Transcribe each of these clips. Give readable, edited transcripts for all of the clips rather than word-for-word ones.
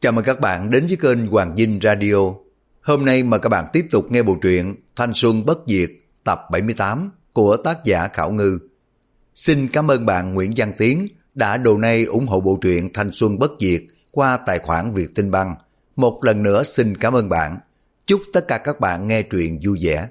Chào mừng các bạn đến với kênh Hoàng Dinh Radio. Hôm nay mời các bạn tiếp tục nghe bộ truyện Thanh Xuân Bất Diệt tập 78 của tác giả Khảo Ngư. Xin cảm ơn bạn Nguyễn Văn Tiến đã donate ủng hộ bộ truyện Thanh Xuân Bất Diệt qua tài khoản Vietinbank. Một lần nữa xin cảm ơn bạn. Chúc tất cả các bạn nghe truyện vui vẻ.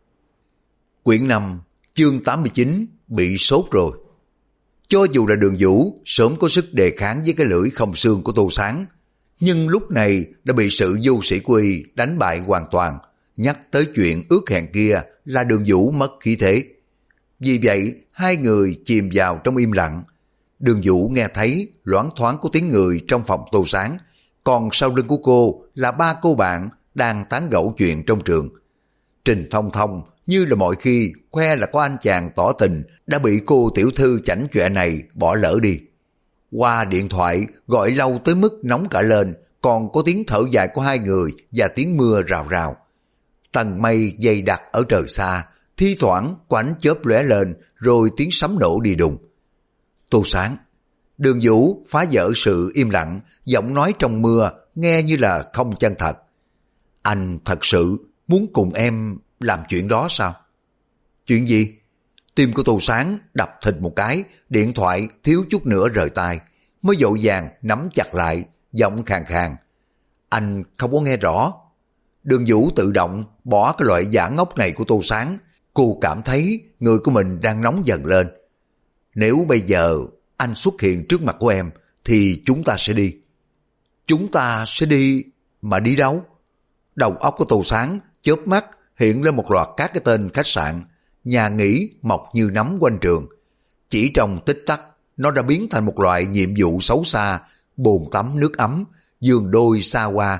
Quyển 5, chương 89, bị sốt rồi. Cho dù là Đường Vũ sớm có sức đề kháng với cái lưỡi không xương của Tô Sáng, nhưng lúc này đã bị sự vô sĩ của y đánh bại hoàn toàn. Nhắc tới chuyện ước hẹn kia là Đường Vũ mất khí thế. Vì vậy hai người chìm vào trong im lặng. Đường Vũ nghe thấy loáng thoáng có tiếng người trong phòng Tô Sáng, còn sau lưng của cô là ba cô bạn đang tán gẫu chuyện trong trường. Trình Thông Thông như là mọi khi khoe là có anh chàng tỏ tình đã bị cô tiểu thư chảnh chọe này bỏ lỡ đi. Qua điện thoại gọi lâu tới mức nóng cả lên, còn có tiếng thở dài của hai người và tiếng mưa rào rào. Tầng mây dày đặc ở trời xa, thi thoảng có ánh chớp lóe lên rồi tiếng sấm nổ đi đùng. Tô Sáng. Đường Vũ phá vỡ sự im lặng, giọng nói trong mưa nghe như là không chân thật. Anh thật sự muốn cùng em làm chuyện đó sao? Chuyện gì? Tim của Tô Sáng đập thịt một cái, điện thoại thiếu chút nữa rời tay, mới vội vàng nắm chặt lại, giọng khàn khàn. Anh không có nghe rõ. Đường Vũ tự động bỏ cái loại giả ngốc này của Tô Sáng. Cô cảm thấy người của mình đang nóng dần lên. Nếu bây giờ anh xuất hiện trước mặt của em thì chúng ta sẽ đi. Chúng ta sẽ đi? Mà đi đâu? Đầu óc của Tô Sáng chớp mắt hiện lên một loạt các cái tên khách sạn, nhà nghỉ mọc như nấm quanh trường. Chỉ trong tích tắc, nó đã biến thành một loại nhiệm vụ xấu xa, bồn tắm nước ấm, giường đôi xa hoa.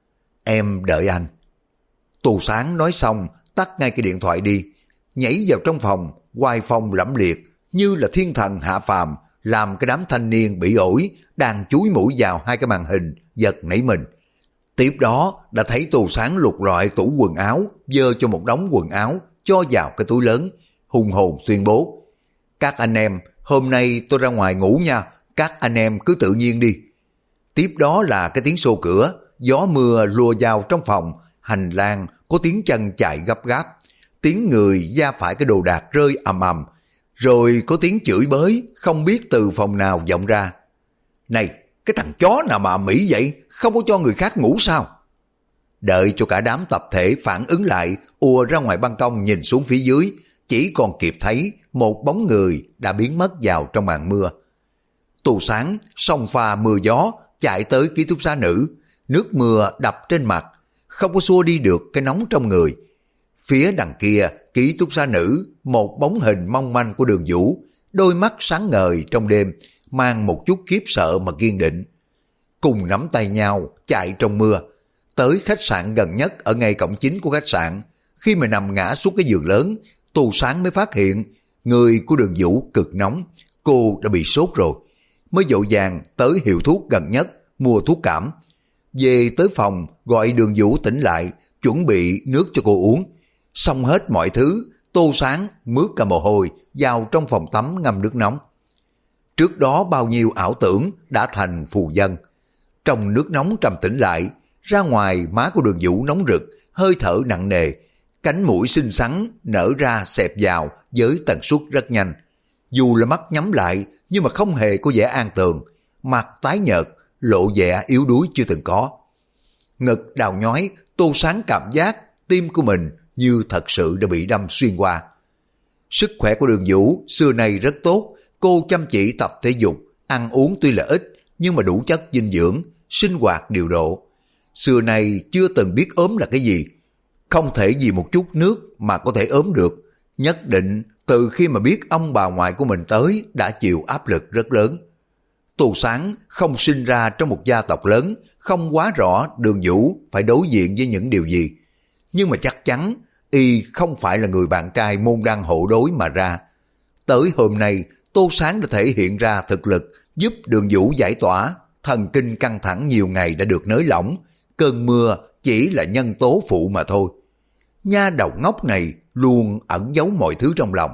Em đợi anh. Tô Sáng nói xong, tắt ngay cái điện thoại đi, nhảy vào trong phòng, oai phong lẫm liệt, như là thiên thần hạ phàm, làm cái đám thanh niên bị ổi, đang chúi mũi vào hai cái màn hình, giật nảy mình. Tiếp đó, đã thấy Tô Sáng lục lọi tủ quần áo, dơ cho một đống quần áo, cho vào cái túi lớn, hùng hồn tuyên bố. Các anh em, hôm nay tôi ra ngoài ngủ nha, các anh em cứ tự nhiên đi. Tiếp đó là cái tiếng xô cửa, gió mưa lùa vào trong phòng, hành lang có tiếng chân chạy gấp gáp, tiếng người da phải cái đồ đạc rơi ầm ầm, rồi có tiếng chửi bới không biết từ phòng nào vọng ra. Này, cái thằng chó nào mà ầm ĩ vậy, không có cho người khác ngủ sao? Đợi cho cả đám tập thể phản ứng lại, ùa ra ngoài ban công nhìn xuống phía dưới, chỉ còn kịp thấy một bóng người đã biến mất vào trong màn mưa. Tô Sáng xông pha mưa gió chạy tới ký túc xá nữ, nước mưa đập trên mặt, không có xua đi được cái nóng trong người. Phía đằng kia ký túc xá nữ, một bóng hình mong manh của Đường Vũ, đôi mắt sáng ngời trong đêm, mang một chút khiếp sợ mà kiên định. Cùng nắm tay nhau chạy trong mưa tới khách sạn gần nhất ở ngay cổng chính của khách sạn. Khi mà nằm ngã xuống cái giường lớn, Tô Sáng mới phát hiện người của Đường Vũ cực nóng, cô đã bị sốt rồi. Mới vội vàng tới hiệu thuốc gần nhất mua thuốc cảm. Về tới phòng gọi Đường Vũ tỉnh lại, chuẩn bị nước cho cô uống. Xong hết mọi thứ, Tô Sáng mướt cả mồ hôi vào trong phòng tắm ngâm nước nóng. Trước đó bao nhiêu ảo tưởng đã thành phù vân. Trong nước nóng trầm tĩnh lại, ra ngoài má của Đường Vũ nóng rực, hơi thở nặng nề, cánh mũi xinh xắn nở ra xẹp vào với tần suất rất nhanh. Dù là mắt nhắm lại nhưng mà không hề có vẻ an tường, mặt tái nhợt, lộ vẻ yếu đuối chưa từng có. Ngực đau nhói, Tô Sáng cảm giác tim của mình như thật sự đã bị đâm xuyên qua. Sức khỏe của Đường Vũ xưa nay rất tốt, cô chăm chỉ tập thể dục, ăn uống tuy là ít nhưng mà đủ chất dinh dưỡng, sinh hoạt điều độ. Xưa nay chưa từng biết ốm là cái gì. Không thể vì một chút nước mà có thể ốm được. Nhất định từ khi mà biết ông bà ngoại của mình tới đã chịu áp lực rất lớn. Tô Sáng không sinh ra trong một gia tộc lớn, không quá rõ Đường Vũ phải đối diện với những điều gì. Nhưng mà chắc chắn y không phải là người bạn trai môn đăng hộ đối mà ra. Tới hôm nay Tô Sáng đã thể hiện ra thực lực giúp Đường Vũ giải tỏa, thần kinh căng thẳng nhiều ngày đã được nới lỏng, cơn mưa chỉ là nhân tố phụ mà thôi. Nha đầu ngốc này luôn ẩn giấu mọi thứ trong lòng.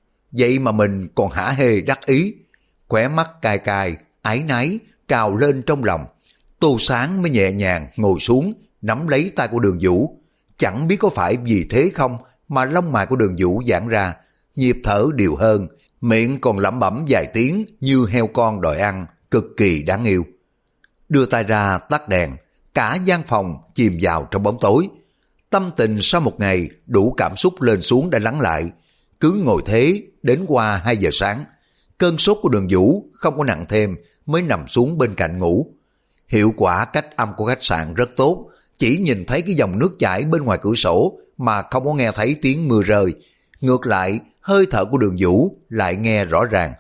Vậy mà mình còn hả hê đắc ý, khóe mắt cay cay, áy náy trào lên trong lòng. Tô Sáng mới nhẹ nhàng ngồi xuống, nắm lấy tay của Đường Vũ. Chẳng biết có phải vì thế không mà lông mày của Đường Vũ giãn ra, nhịp thở đều hơn, miệng còn lẩm bẩm vài tiếng như heo con đòi ăn, cực kỳ đáng yêu. Đưa tay ra tắt đèn, cả gian phòng chìm vào trong bóng tối. Tâm tình sau một ngày đủ cảm xúc lên xuống đã lắng lại. Cứ ngồi thế đến qua 2 giờ sáng. Cơn sốt của Đường Vũ không có nặng thêm mới nằm xuống bên cạnh ngủ. Hiệu quả cách âm của khách sạn rất tốt, chỉ nhìn thấy cái dòng nước chảy bên ngoài cửa sổ mà không có nghe thấy tiếng mưa rơi. Ngược lại, hơi thở của Đường Vũ lại nghe rõ ràng.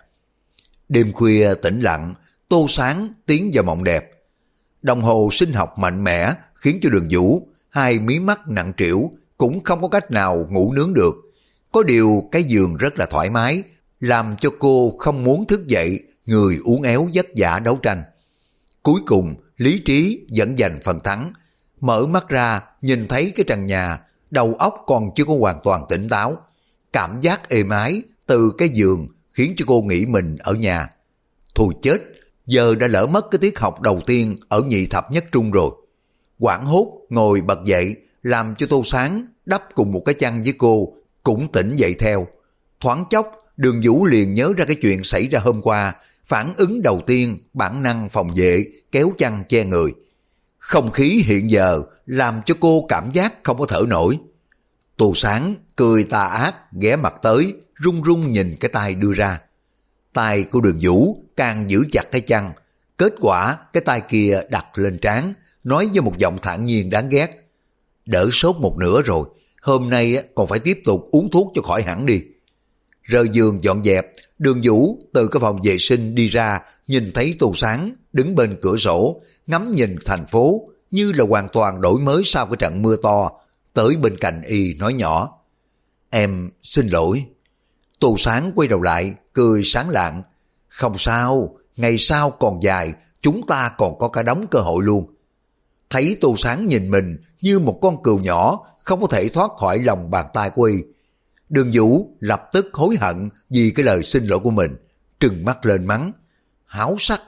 Đêm khuya tĩnh lặng, Tô Sáng tiến vào mộng đẹp. Đồng hồ sinh học mạnh mẽ khiến cho Đường Vũ hai mí mắt nặng trĩu cũng không có cách nào ngủ nướng được. Có điều cái giường rất là thoải mái, làm cho cô không muốn thức dậy, người uốn éo vất vả đấu tranh. Cuối cùng, lý trí vẫn giành phần thắng. Mở mắt ra, nhìn thấy cái trần nhà, đầu óc còn chưa có hoàn toàn tỉnh táo. Cảm giác êm ái từ cái giường khiến cho cô nghĩ mình ở nhà. Thôi chết, giờ đã lỡ mất cái tiết học đầu tiên ở nhị thập nhất trung rồi. Hoảng hốt ngồi bật dậy, làm cho Tô Sáng đắp cùng một cái chăn với cô, cũng tỉnh dậy theo. Thoáng chốc, Đường Vũ liền nhớ ra cái chuyện xảy ra hôm qua, phản ứng đầu tiên, bản năng phòng vệ, kéo chăn che người. Không khí hiện giờ làm cho cô cảm giác không có thở nổi. Tô Sáng cười tà ác ghé mặt tới, run run nhìn cái tay đưa ra. Tay của Đường Vũ càng giữ chặt cái chăn, kết quả cái tay kia đặt lên trán, nói với một giọng thản nhiên đáng ghét. Đỡ sốt một nửa rồi, hôm nay còn phải tiếp tục uống thuốc cho khỏi hẳn đi. Rời giường dọn dẹp, Đường Vũ từ cái phòng vệ sinh đi ra, nhìn thấy Tô Sáng đứng bên cửa sổ, ngắm nhìn thành phố như là hoàn toàn đổi mới sau cái trận mưa to, tới bên cạnh y nói nhỏ. Em xin lỗi. Tô Sáng quay đầu lại, cười sáng lạng. Không sao, ngày sau còn dài, chúng ta còn có cả đống cơ hội luôn. Thấy Tô Sáng nhìn mình như một con cừu nhỏ, không có thể thoát khỏi lòng bàn tay của y. Đường Vũ lập tức hối hận vì cái lời xin lỗi của mình, trừng mắt lên mắng. Háo sắc.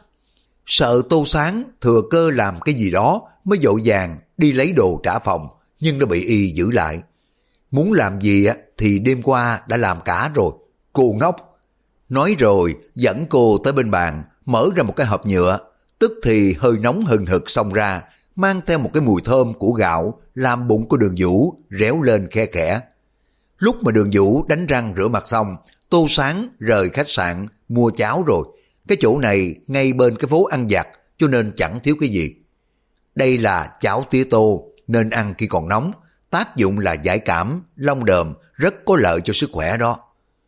Sợ Tô Sáng thừa cơ làm cái gì đó mới vội vàng đi lấy đồ trả phòng, nhưng nó bị y giữ lại. Muốn làm gì thì đêm qua đã làm cả rồi, cô ngốc. Nói rồi dẫn cô tới bên bàn, mở ra một cái hộp nhựa, tức thì hơi nóng hừng hực xông ra, mang theo một cái mùi thơm của gạo, làm bụng của Đường Vũ réo lên khe khẽ. Lúc mà Đường Vũ đánh răng rửa mặt xong, Tô Sáng rời khách sạn mua cháo rồi. Cái chỗ này ngay bên cái phố ăn vặt, cho nên chẳng thiếu cái gì. Đây là cháo tía tô nên ăn khi còn nóng, tác dụng là giải cảm, long đờm, rất có lợi cho sức khỏe đó.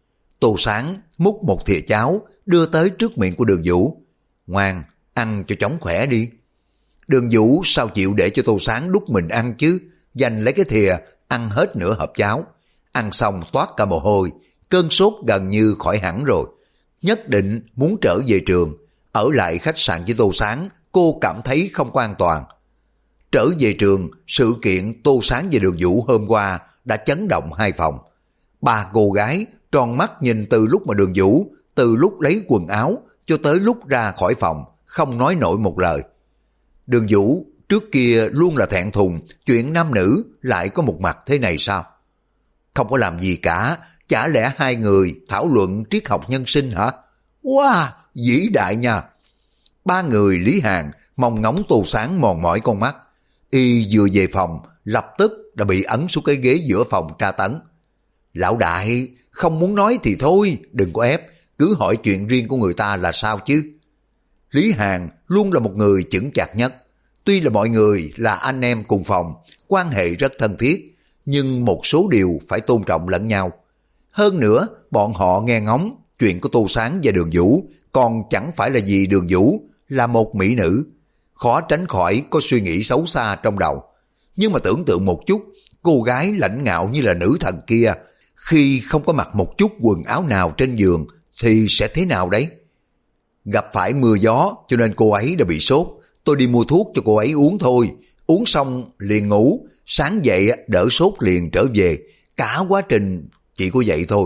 Tô Sáng múc một thìa cháo đưa tới trước miệng của Đường Vũ. Ngoan, ăn cho chóng khỏe đi. Đường Vũ sao chịu để cho Tô Sáng đút mình ăn chứ, giành lấy cái thìa ăn hết nửa hộp cháo. Ăn xong toát cả mồ hôi, cơn sốt gần như khỏi hẳn rồi. Nhất định muốn trở về trường, ở lại khách sạn với Tô Sáng, cô cảm thấy không có an toàn. Trở về trường, sự kiện Tô Sáng và Đường Vũ hôm qua đã chấn động hai phòng. Ba cô gái tròn mắt nhìn từ lúc mà Đường Vũ, từ lúc lấy quần áo cho tới lúc ra khỏi phòng, không nói nổi một lời. Đường Vũ trước kia luôn là thẹn thùng, chuyện nam nữ lại có một mặt thế này sao? Không có làm gì cả, chả lẽ hai người thảo luận triết học nhân sinh hả? Wow, vĩ đại nha! Ba người Lý Hàn mong ngóng Tô Sáng mòn mỏi con mắt. Y vừa về phòng, lập tức đã bị ấn xuống cái ghế giữa phòng tra tấn. Lão đại, không muốn nói thì thôi, đừng có ép, cứ hỏi chuyện riêng của người ta là sao chứ? Lý Hàn luôn là một người chững chạc nhất. Tuy là mọi người là anh em cùng phòng, quan hệ rất thân thiết, nhưng một số điều phải tôn trọng lẫn nhau. Hơn nữa, bọn họ nghe ngóng chuyện của Tô Sáng và Đường Vũ, còn chẳng phải là vì Đường Vũ là một mỹ nữ. Khó tránh khỏi có suy nghĩ xấu xa trong đầu. Nhưng mà tưởng tượng một chút, cô gái lãnh ngạo như là nữ thần kia, khi không có mặc một chút quần áo nào trên giường thì sẽ thế nào đấy? Gặp phải mưa gió cho nên cô ấy đã bị sốt. Tôi đi mua thuốc cho cô ấy uống thôi. Uống xong liền ngủ, sáng dậy đỡ sốt liền trở về. Cả quá trình chỉ có vậy thôi.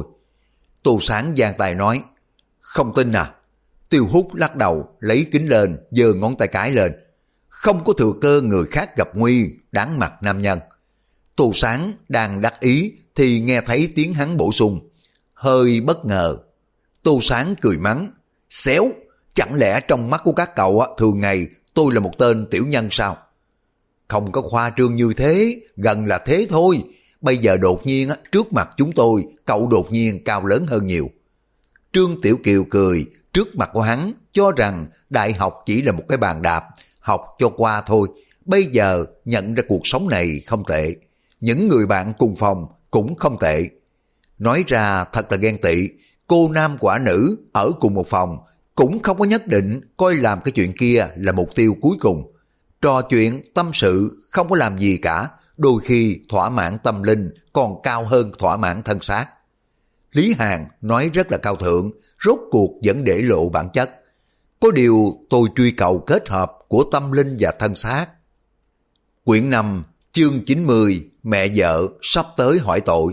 Tô Sáng giang tay nói, không tin à? Tiêu Hút lắc đầu, lấy kính lên, giơ ngón tay cái lên. không có thừa cơ người khác gặp nguy, đáng mặt nam nhân. Tô Sáng đang đắc ý thì nghe thấy tiếng hắn bổ sung. Hơi bất ngờ. Tô Sáng cười mắng. Xéo, chẳng lẽ trong mắt của các cậu thường ngày tôi là một tên tiểu nhân sao? Không có khoa trương như thế, gần là thế thôi. Bây giờ đột nhiên trước mặt chúng tôi, cậu đột nhiên cao lớn hơn nhiều. Trương Tiểu Kiều cười trước mặt của hắn, cho rằng đại học chỉ là một cái bàn đạp, học cho qua thôi. Bây giờ nhận ra cuộc sống này không tệ. Những người bạn cùng phòng cũng không tệ. Nói ra thật là ghen tị, cô nam quả nữ ở cùng một phòng cũng không có nhất định coi làm cái chuyện kia là mục tiêu cuối cùng. Trò chuyện tâm sự không có làm gì cả, đôi khi thỏa mãn tâm linh còn cao hơn thỏa mãn thân xác. Lý Hàn nói rất là cao thượng, rốt cuộc vẫn để lộ bản chất. Có điều tôi truy cầu kết hợp của tâm linh và thân xác. Quyển 5, chương 90, mẹ vợ sắp tới hỏi tội.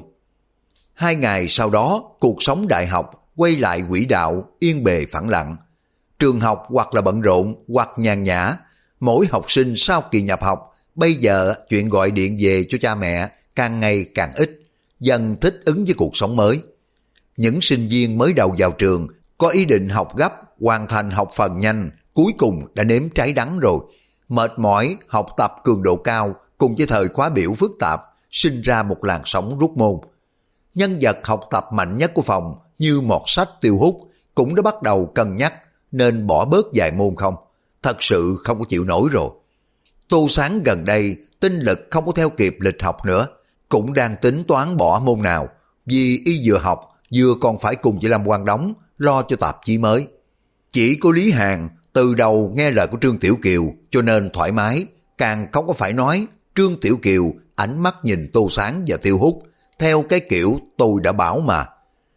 2 ngày sau đó, cuộc sống đại học quay lại quỹ đạo yên bề phẳng lặng. Trường học hoặc là bận rộn hoặc nhàn nhã. Mỗi học sinh sau kỳ nhập học, bây giờ chuyện gọi điện về cho cha mẹ càng ngày càng ít, dần thích ứng với cuộc sống mới. Những sinh viên mới đầu vào trường có ý định học gấp, hoàn thành học phần nhanh, cuối cùng đã nếm trái đắng rồi. Mệt mỏi, học tập cường độ cao cùng với thời khóa biểu phức tạp, sinh ra một làn sóng rút môn. Nhân vật học tập mạnh nhất của phòng như mọt sách Tiêu Hút cũng đã bắt đầu cân nhắc nên bỏ bớt vài môn không. Thật sự không có chịu nổi rồi. Tô Sáng gần đây tinh lực không có theo kịp lịch học nữa, cũng đang tính toán bỏ môn nào, vì y vừa học vừa còn phải cùng với Lâm Quang Đống lo cho tạp chí mới. Chỉ có Lý Hàn từ đầu nghe lời của Trương Tiểu Kiều cho nên thoải mái, càng không có phải nói. Trương Tiểu Kiều ánh mắt nhìn Tô Sáng và Tiêu Hút theo cái kiểu tôi đã bảo mà.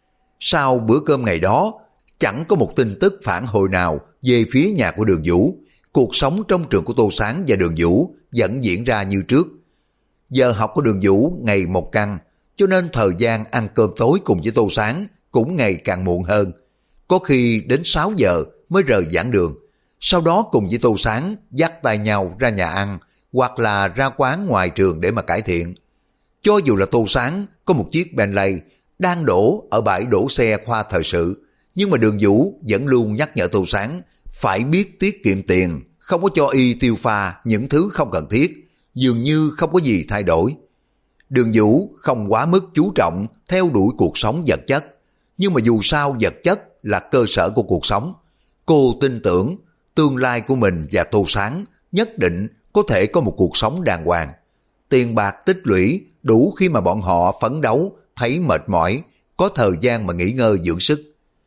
Sau bữa cơm ngày đó, chẳng có một tin tức phản hồi nào về phía nhà của Đường Vũ. Cuộc sống trong trường của Tô Sáng và Đường Vũ vẫn diễn ra như trước. Giờ học của Đường Vũ ngày một căng, cho nên thời gian ăn cơm tối cùng với Tô Sáng cũng ngày càng muộn hơn. Có khi đến 6 giờ mới rời giảng đường. Sau đó cùng với Tô Sáng dắt tay nhau ra nhà ăn hoặc là ra quán ngoài trường để mà cải thiện. Cho dù là Tô Sáng có một chiếc Bentley đang đổ ở bãi đổ xe khoa thời sự, nhưng mà Đường Vũ vẫn luôn nhắc nhở Tô Sáng phải biết tiết kiệm tiền, không có cho y tiêu pha những thứ không cần thiết, dường như không có gì thay đổi. Đường Vũ không quá mức chú trọng theo đuổi cuộc sống vật chất, nhưng mà dù sao vật chất là cơ sở của cuộc sống. Cô tin tưởng tương lai của mình và Tô Sáng nhất định có thể có một cuộc sống đàng hoàng. Tiền bạc tích lũy đủ khi mà bọn họ phấn đấu, thấy mệt mỏi, có thời gian mà nghỉ ngơi dưỡng sức.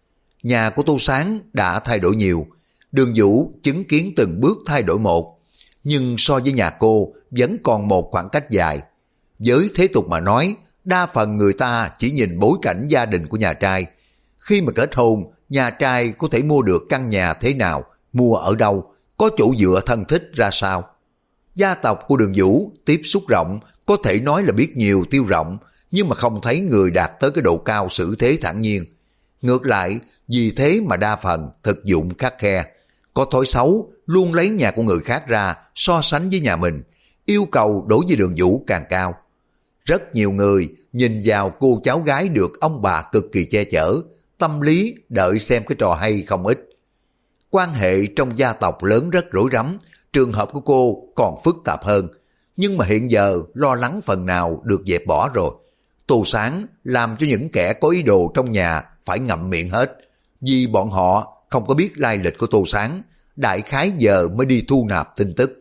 Nhà của Tô Sáng đã thay đổi nhiều, Đường Vũ chứng kiến từng bước thay đổi một, nhưng so với nhà cô vẫn còn một khoảng cách dài. Với thế tục mà nói, đa phần người ta chỉ nhìn bối cảnh gia đình của nhà trai. Khi mà kết hôn, nhà trai có thể mua được căn nhà thế nào, mua ở đâu, có chỗ dựa thân thích ra sao. Gia tộc của Đường Vũ tiếp xúc rộng, có thể nói là biết nhiều tiêu rộng, nhưng mà không thấy người đạt tới cái độ cao xử thế thản nhiên. Ngược lại, vì thế mà đa phần thực dụng khắt khe, có thói xấu luôn lấy nhà của người khác ra so sánh với nhà mình, yêu cầu đối với Đường Vũ càng cao. Rất nhiều người nhìn vào cô cháu gái được ông bà cực kỳ che chở, tâm lý đợi xem cái trò hay không ít. Quan hệ trong gia tộc lớn rất rối rắm, trường hợp của cô còn phức tạp hơn, nhưng mà hiện giờ lo lắng phần nào được dẹp bỏ rồi. Tô Sáng làm cho những kẻ có ý đồ trong nhà phải ngậm miệng hết, vì bọn họ không có biết lai lịch của Tô Sáng, đại khái giờ mới đi thu nạp tin tức.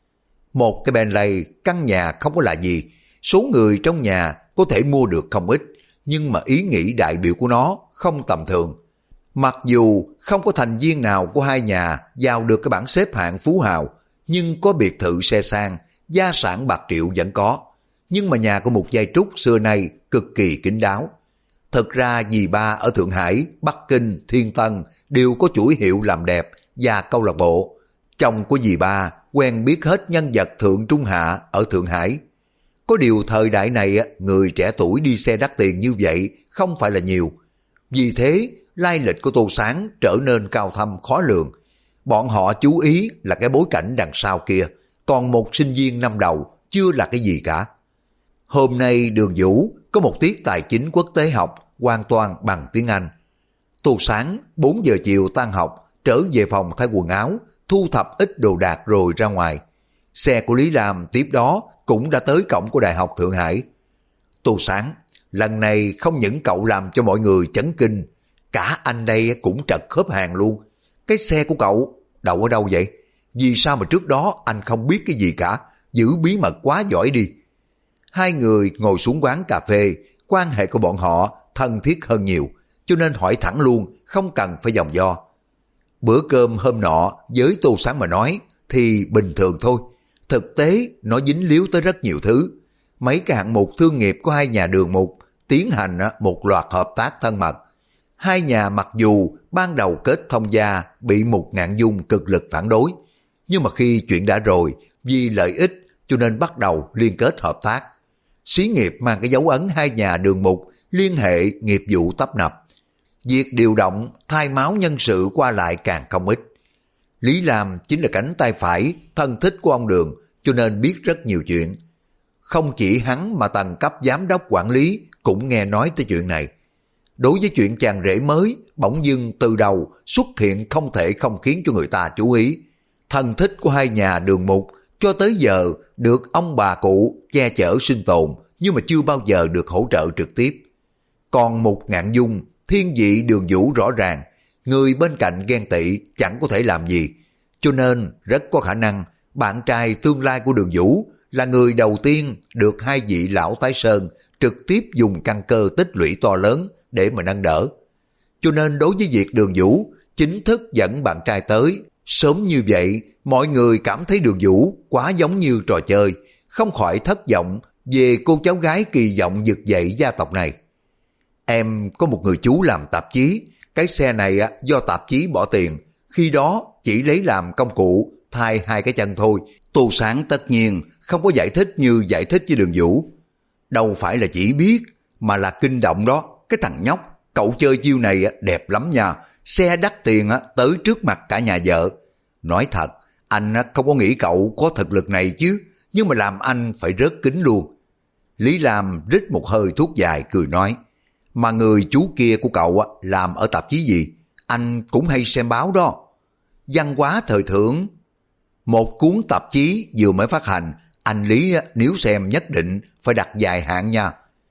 Một cái Bentley, căn nhà không có là gì, số người trong nhà có thể mua được không ít, nhưng mà ý nghĩ đại biểu của nó không tầm thường. Mặc dù không có thành viên nào của hai nhà vào được cái bảng xếp hạng phú hào, nhưng có biệt thự xe sang, gia sản bạc triệu vẫn có. Nhưng mà nhà của Mục Giai Trúc xưa nay cực kỳ kín đáo. Thực ra dì ba ở Thượng Hải, Bắc Kinh, Thiên Tân đều có chuỗi hiệu làm đẹp và câu lạc bộ. Chồng của dì ba quen biết hết nhân vật thượng trung hạ ở Thượng Hải. Có điều thời đại này người trẻ tuổi đi xe đắt tiền như vậy không phải là nhiều. Vì thế lai lịch của Tô Sáng trở nên cao thâm khó lường. Bọn họ chú ý là cái bối cảnh đằng sau kia, còn một sinh viên năm đầu chưa là cái gì cả. Hôm nay Đường Vũ có một tiết tài chính quốc tế học hoàn toàn bằng tiếng Anh. Tô Sáng 4 giờ chiều tan học, trở về phòng thay quần áo, thu thập ít đồ đạc rồi ra ngoài. Xe của Lý Lam tiếp đó cũng đã tới cổng của Đại học Thượng Hải. Tô Sáng, lần này không những cậu làm cho mọi người chấn kinh, cả anh đây cũng trật khớp hàng luôn. Cái xe của cậu đậu ở đâu vậy? Vì sao mà trước đó anh không biết cái gì cả, giữ bí mật quá giỏi đi. Hai người ngồi xuống quán cà phê, quan hệ của bọn họ thân thiết hơn nhiều, cho nên hỏi thẳng luôn, không cần phải vòng vo. Bữa cơm hôm nọ với Tô Sáng mà nói thì bình thường thôi. Thực tế nó dính líu tới rất nhiều thứ. Mấy cái hạng mục thương nghiệp của hai nhà Đường Mục tiến hành một loạt hợp tác thân mật. Hai nhà mặc dù ban đầu kết thông gia bị Mục Ngạn Dung cực lực phản đối, nhưng mà khi chuyện đã rồi, vì lợi ích cho nên bắt đầu liên kết hợp tác. Xí nghiệp mang cái dấu ấn hai nhà Đường Mục liên hệ nghiệp vụ tấp nập. Việc điều động, thay máu nhân sự qua lại càng không ít. Lý Lam chính là cánh tay phải, thân thích của ông Đường, cho nên biết rất nhiều chuyện. Không chỉ hắn mà tầng cấp giám đốc quản lý cũng nghe nói tới chuyện này. Đối với chuyện chàng rể mới, bỗng dưng từ đầu xuất hiện không thể không khiến cho người ta chú ý. Thân thích của hai nhà Đường Mục cho tới giờ được ông bà cụ che chở sinh tồn, nhưng mà chưa bao giờ được hỗ trợ trực tiếp. Còn Mục Ngạn Dung, thiên vị Đường Vũ rõ ràng, người bên cạnh ghen tị chẳng có thể làm gì, cho nên rất có khả năng bạn trai tương lai của Đường Vũ là người đầu tiên được hai vị lão tái sơn trực tiếp dùng căn cơ tích lũy to lớn để mà nâng đỡ. Cho nên đối với việc Đường Vũ chính thức dẫn bạn trai tới, sớm như vậy mọi người cảm thấy Đường Vũ quá giống như trò chơi, không khỏi thất vọng về cô cháu gái kỳ vọng vực dậy gia tộc này. Em có một người chú làm tạp chí, cái xe này do tạp chí bỏ tiền, khi đó chỉ lấy làm công cụ thay hai cái chân thôi. Tô Sáng tất nhiên không có giải thích như giải thích với Đường Vũ. Đâu phải là chỉ biết, mà là kinh động đó. Cái thằng nhóc, cậu chơi chiêu này đẹp lắm nha, xe đắt tiền tới trước mặt cả nhà vợ. Nói thật, anh không có nghĩ cậu có thực lực này chứ, nhưng mà làm anh phải rớt kính luôn. Lý Lam rít một hơi thuốc dài cười nói, mà người chú kia của cậu làm ở tạp chí gì? Anh cũng hay xem báo đó. Văn hóa thời thượng. Một cuốn tạp chí vừa mới phát hành, anh Lý nếu xem nhất định phải đặt dài hạn nha.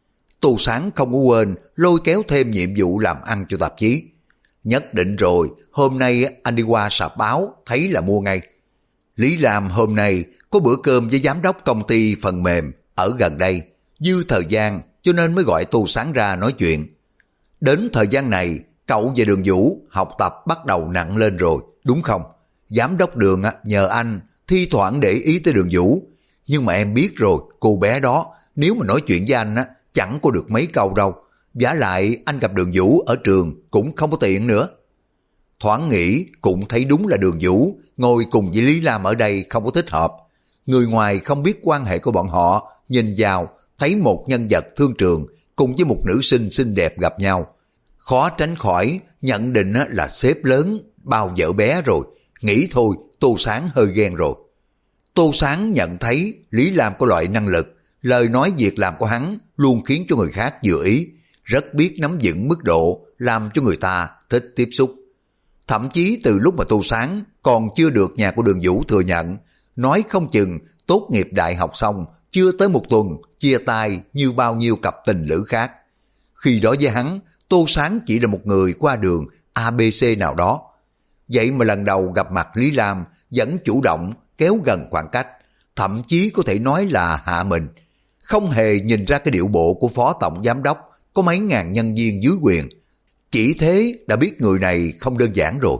Tô Sáng không có quên lôi kéo thêm nhiệm vụ làm ăn cho tạp chí. Nhất định rồi, hôm nay anh đi qua sạp báo, thấy là mua ngay. Lý Lam hôm nay có bữa cơm với giám đốc công ty phần mềm ở gần đây, dư thời gian cho nên mới gọi Tô Sáng ra nói chuyện. Đến thời gian này, cậu và Đường Vũ học tập bắt đầu nặng lên rồi, đúng không? Giám đốc Đường nhờ anh thi thoảng để ý tới Đường Vũ, nhưng mà em biết rồi, cô bé đó nếu mà nói chuyện với anh chẳng có được mấy câu đâu. Vả lại anh gặp Đường Vũ ở trường cũng không có tiện nữa. Thoáng nghĩ cũng thấy đúng là Đường Vũ ngồi cùng với Lý Lam ở đây không có thích hợp. Người ngoài không biết quan hệ của bọn họ, nhìn vào thấy một nhân vật thương trường cùng với một nữ sinh xinh đẹp gặp nhau, khó tránh khỏi nhận định là sếp lớn bao vợ bé rồi. Nghĩ thôi, Tô Sáng hơi ghen rồi. Tô Sáng nhận thấy Lý Lam có loại năng lực, lời nói việc làm của hắn luôn khiến cho người khác vừa ý, rất biết nắm vững mức độ làm cho người ta thích tiếp xúc. Thậm chí từ lúc mà Tô Sáng còn chưa được nhà của Đường Vũ thừa nhận, nói không chừng tốt nghiệp đại học xong chưa tới một tuần chia tay như bao nhiêu cặp tình lữ khác. Khi đó với hắn, Tô Sáng chỉ là một người qua đường ABC nào đó. Vậy mà lần đầu gặp mặt Lý Lam vẫn chủ động kéo gần khoảng cách, thậm chí có thể nói là hạ mình. Không hề nhìn ra cái điệu bộ của phó tổng giám đốc có mấy ngàn nhân viên dưới quyền. Chỉ thế đã biết người này không đơn giản rồi.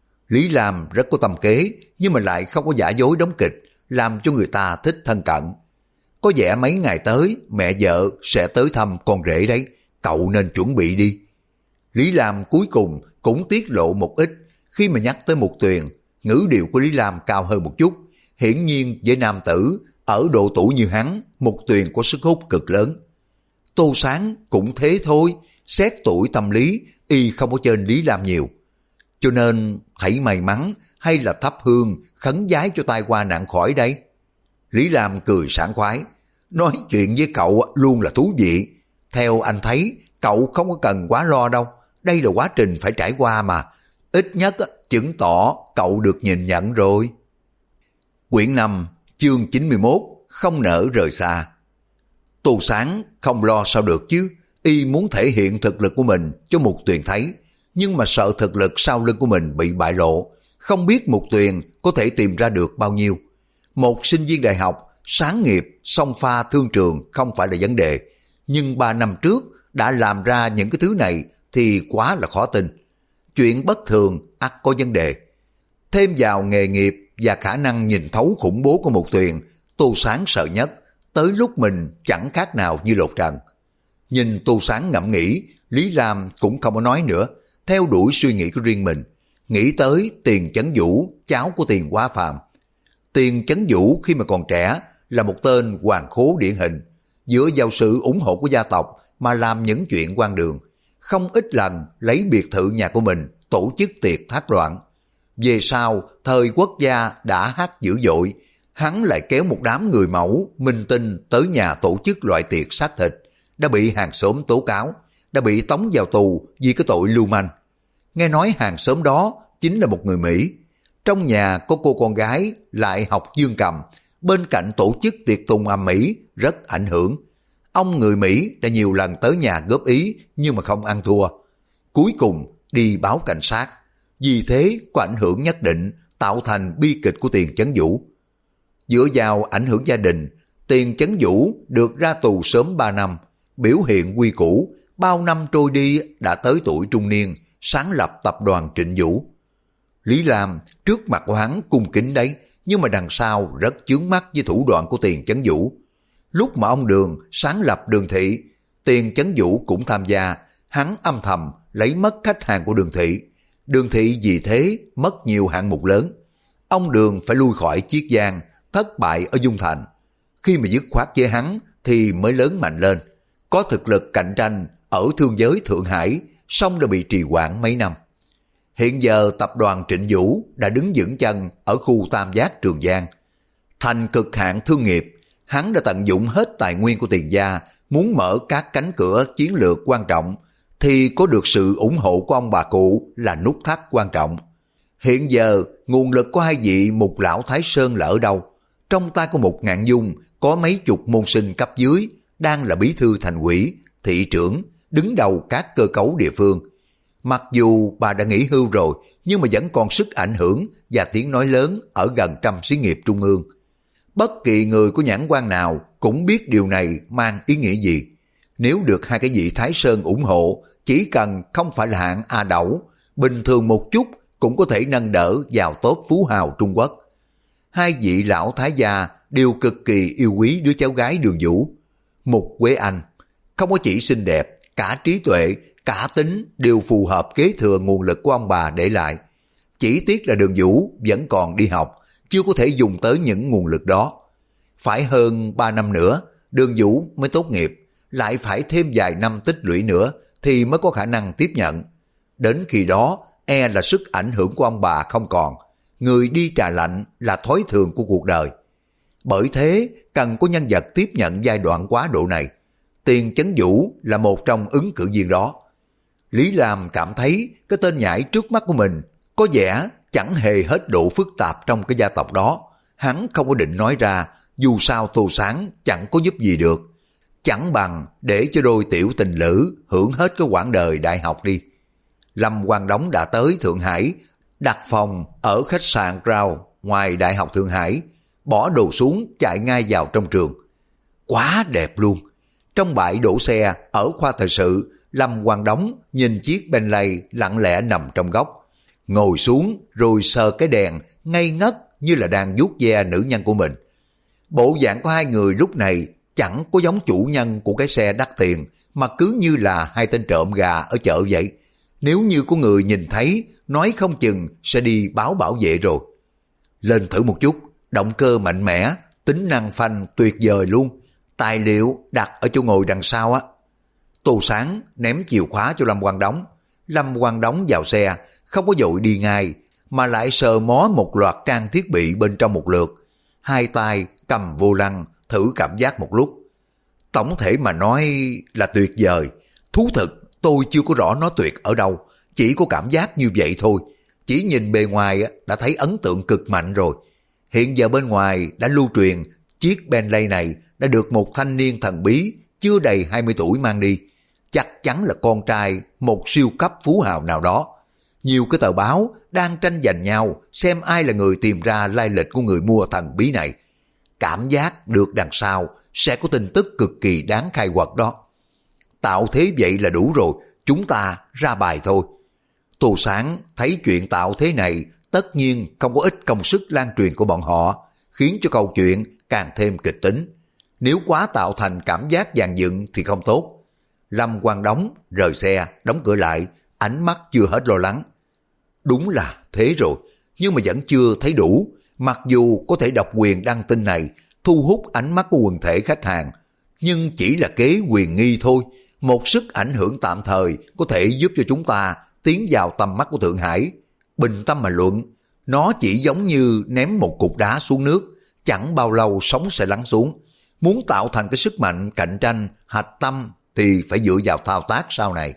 Lý Lam rất có tâm kế, nhưng mà lại không có giả dối đóng kịch, làm cho người ta thích thân cận. Có vẻ mấy ngày tới mẹ vợ sẽ tới thăm con rể đấy, cậu nên chuẩn bị đi. Lý Lam cuối cùng cũng tiết lộ một ít khi mà nhắc tới Mục Tuyền. Ngữ điệu của Lý Lam cao hơn một chút. Hiển nhiên với nam tử ở độ tuổi như hắn, Mục Tuyền có sức hút cực lớn. Tô Sáng cũng thế thôi, xét tuổi tâm lý y không có trên Lý Lam nhiều. Cho nên thấy may mắn hay là thắp hương khấn vái cho tai qua nạn khỏi đây? Lý Lam cười sảng khoái, nói chuyện với cậu luôn là thú vị. Theo anh thấy, cậu không có cần quá lo đâu, đây là quá trình phải trải qua mà, ít nhất chứng tỏ cậu được nhìn nhận rồi. Quyển 5, chương 91, không nỡ rời xa. Tô Sáng không lo sao được chứ, y muốn thể hiện thực lực của mình cho Mục Tuyền thấy, nhưng mà sợ thực lực sau lưng của mình bị bại lộ, không biết Mục Tuyền có thể tìm ra được bao nhiêu. Một sinh viên đại học, sáng nghiệp, song pha thương trường không phải là vấn đề, nhưng 3 năm trước đã làm ra những cái thứ này thì quá là khó tin. Chuyện bất thường ắt có vấn đề. Thêm vào nghề nghiệp và khả năng nhìn thấu khủng bố của Mục Tuyền, Tô Sáng sợ nhất, tới lúc mình chẳng khác nào như lột trần. Nhìn Tô Sáng ngẫm nghĩ, Lý Lam cũng không có nói nữa, theo đuổi suy nghĩ của riêng mình, nghĩ tới Tiền Chấn Vũ, cháu của Tiền Quá Phàm. Tiền Chấn Vũ khi mà còn trẻ là một tên hoàng khố điển hình, dựa vào sự ủng hộ của gia tộc mà làm những chuyện hoang đường, không ít lần lấy biệt thự nhà của mình tổ chức tiệc thác loạn. Về sau, thời Quốc gia đã hát dữ dội, hắn lại kéo một đám người mẫu, minh tinh tới nhà tổ chức loại tiệc xác thịt, đã bị hàng xóm tố cáo, đã bị tống vào tù vì cái tội lưu manh. Nghe nói hàng xóm đó chính là một người Mỹ. Trong nhà có cô con gái lại học dương cầm, bên cạnh tổ chức tiệc tùng ầm ĩ rất ảnh hưởng. Ông người Mỹ đã nhiều lần tới nhà góp ý nhưng mà không ăn thua. Cuối cùng đi báo cảnh sát. Vì thế có ảnh hưởng nhất định tạo thành bi kịch của Tiền Chấn Vũ. Dựa vào ảnh hưởng gia đình, Tiền Chấn Vũ được ra tù sớm 3 năm, biểu hiện quy củ, bao năm trôi đi đã tới tuổi trung niên, sáng lập tập đoàn Trịnh Vũ. Lý Lam trước mặt của hắn cung kính đấy, nhưng mà đằng sau rất chướng mắt với thủ đoạn của Tiền Chấn Vũ. Lúc mà ông Đường sáng lập Đường Thị, Tiền Chấn Vũ cũng tham gia, hắn âm thầm lấy mất khách hàng của Đường Thị. Đường Thị vì thế mất nhiều hạng mục lớn. Ông Đường phải lui khỏi Chiết Giang, thất bại ở Dung Thành. Khi mà dứt khoát với hắn thì mới lớn mạnh lên, có thực lực cạnh tranh ở thương giới Thượng Hải, song đã bị trì hoãn mấy năm. Hiện giờ tập đoàn Trịnh Vũ đã đứng vững chân ở khu Tam Giác Trường Giang. Thành cực hạn thương nghiệp, hắn đã tận dụng hết tài nguyên của Tiền gia, muốn mở các cánh cửa chiến lược quan trọng, thì có được sự ủng hộ của ông bà cụ là nút thắt quan trọng. Hiện giờ, nguồn lực của hai vị Mục Lão Thái Sơn là ở đâu? Trong tay của Mục Ngạn Dung có mấy chục môn sinh cấp dưới, đang là bí thư thành ủy, thị trưởng, đứng đầu các cơ cấu địa phương. Mặc dù bà đã nghỉ hưu rồi, nhưng mà vẫn còn sức ảnh hưởng và tiếng nói lớn ở gần trăm xí nghiệp trung ương. Bất kỳ người của nhãn quan nào cũng biết điều này mang ý nghĩa gì. Nếu được hai cái vị Thái Sơn ủng hộ, chỉ cần không phải là hạng A Đẩu, bình thường một chút cũng có thể nâng đỡ vào top phú hào Trung Quốc. Hai vị lão thái gia đều cực kỳ yêu quý đứa cháu gái Đường Vũ. Mục Quế Anh không có chỉ xinh đẹp, cả trí tuệ, cả tính đều phù hợp kế thừa nguồn lực của ông bà để lại. Chỉ tiếc là Đường Vũ vẫn còn đi học, chưa có thể dùng tới những nguồn lực đó. Phải hơn 3 năm nữa, Đường Vũ mới tốt nghiệp, lại phải thêm vài năm tích lũy nữa thì mới có khả năng tiếp nhận. Đến khi đó, e là sức ảnh hưởng của ông bà không còn, người đi trà lạnh là thói thường của cuộc đời. Bởi thế, cần có nhân vật tiếp nhận giai đoạn quá độ này. Tiền Chấn Vũ là một trong ứng cử viên đó. Lý Lam cảm thấy cái tên nhãi trước mắt của mình có vẻ chẳng hề hết độ phức tạp trong cái gia tộc đó. Hắn không có định nói ra, dù sao Tô Sáng chẳng có giúp gì được. Chẳng bằng để cho đôi tiểu tình lữ hưởng hết cái quãng đời đại học đi. Lâm Quang Đống đã tới Thượng Hải, đặt phòng ở khách sạn Crown ngoài Đại học Thượng Hải, bỏ đồ xuống chạy ngay vào trong trường. Quá đẹp luôn. Trong bãi đổ xe ở khoa thời sự, Lâm Quang Đống nhìn chiếc Bentley lặng lẽ nằm trong góc, ngồi xuống rồi sờ cái đèn ngây ngất như là đang vuốt ve nữ nhân của mình. Bộ dạng của hai người lúc này chẳng có giống chủ nhân của cái xe đắt tiền, mà cứ như là hai tên trộm gà ở chợ vậy. Nếu như có người nhìn thấy, nói không chừng sẽ đi báo bảo vệ rồi. Lên thử một chút, động cơ mạnh mẽ, tính năng phanh tuyệt vời luôn. Tài liệu đặt ở chỗ ngồi đằng sau á. Tô Sáng ném chìa khóa cho Lâm Quang Đống. Lâm Quang Đống vào xe, không có vội đi ngay, mà lại sờ mó một loạt trang thiết bị bên trong một lượt, hai tay cầm vô lăng thử cảm giác một lúc. Tổng thể mà nói là tuyệt vời. Thú thực tôi chưa có rõ nó tuyệt ở đâu, chỉ có cảm giác như vậy thôi. Chỉ nhìn bề ngoài đã thấy ấn tượng cực mạnh rồi. Hiện giờ bên ngoài đã lưu truyền chiếc Bentley này đã được một thanh niên thần bí chưa đầy 20 tuổi mang đi. Chắc chắn là con trai một siêu cấp phú hào nào đó. Nhiều cái tờ báo đang tranh giành nhau xem ai là người tìm ra lai lịch của người mua thần bí này. Cảm giác được đằng sau sẽ có tin tức cực kỳ đáng khai quật đó. Tạo thế vậy là đủ rồi, chúng ta ra bài thôi. Tô Sáng thấy chuyện tạo thế này tất nhiên không có ít công sức lan truyền của bọn họ, khiến cho câu chuyện càng thêm kịch tính. Nếu quá tạo thành cảm giác dàn dựng thì không tốt. Lâm Quang Đống rời xe, đóng cửa lại, ánh mắt chưa hết lo lắng. Đúng là thế rồi, nhưng mà vẫn chưa thấy đủ. Mặc dù có thể độc quyền đăng tin này, thu hút ánh mắt của quần thể khách hàng, nhưng chỉ là kế quyền nghi thôi. Một sức ảnh hưởng tạm thời có thể giúp cho chúng ta tiến vào tầm mắt của Thượng Hải. Bình tâm mà luận, nó chỉ giống như ném một cục đá xuống nước, chẳng bao lâu sóng sẽ lắng xuống. Muốn tạo thành cái sức mạnh cạnh tranh hạch tâm thì phải dựa vào thao tác sau này.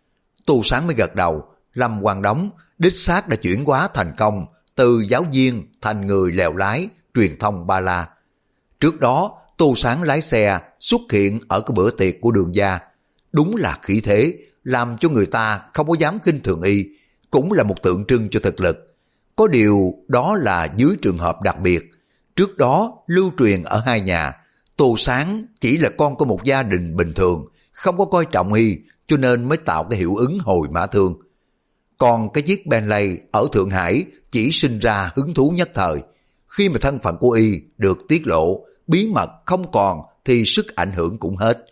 Tô Sáng mới gật đầu. Lâm Quang Đống đích xác đã chuyển hóa thành công từ giáo viên thành người lèo lái truyền thông ba la. Trước đó Tô Sáng lái xe xuất hiện ở cái bữa tiệc của Đường gia, đúng là khí thế làm cho người ta không có dám khinh thường y, cũng là một tượng trưng cho thực lực. Có điều đó là dưới trường hợp đặc biệt. Trước đó lưu truyền ở hai nhà, Tô Sáng chỉ là con của một gia đình bình thường, không có coi trọng y, cho nên mới tạo cái hiệu ứng hồi mã thương. Còn cái chiếc Bentley ở Thượng Hải chỉ sinh ra hứng thú nhất thời. Khi mà thân phận của y được tiết lộ, bí mật không còn thì sức ảnh hưởng cũng hết.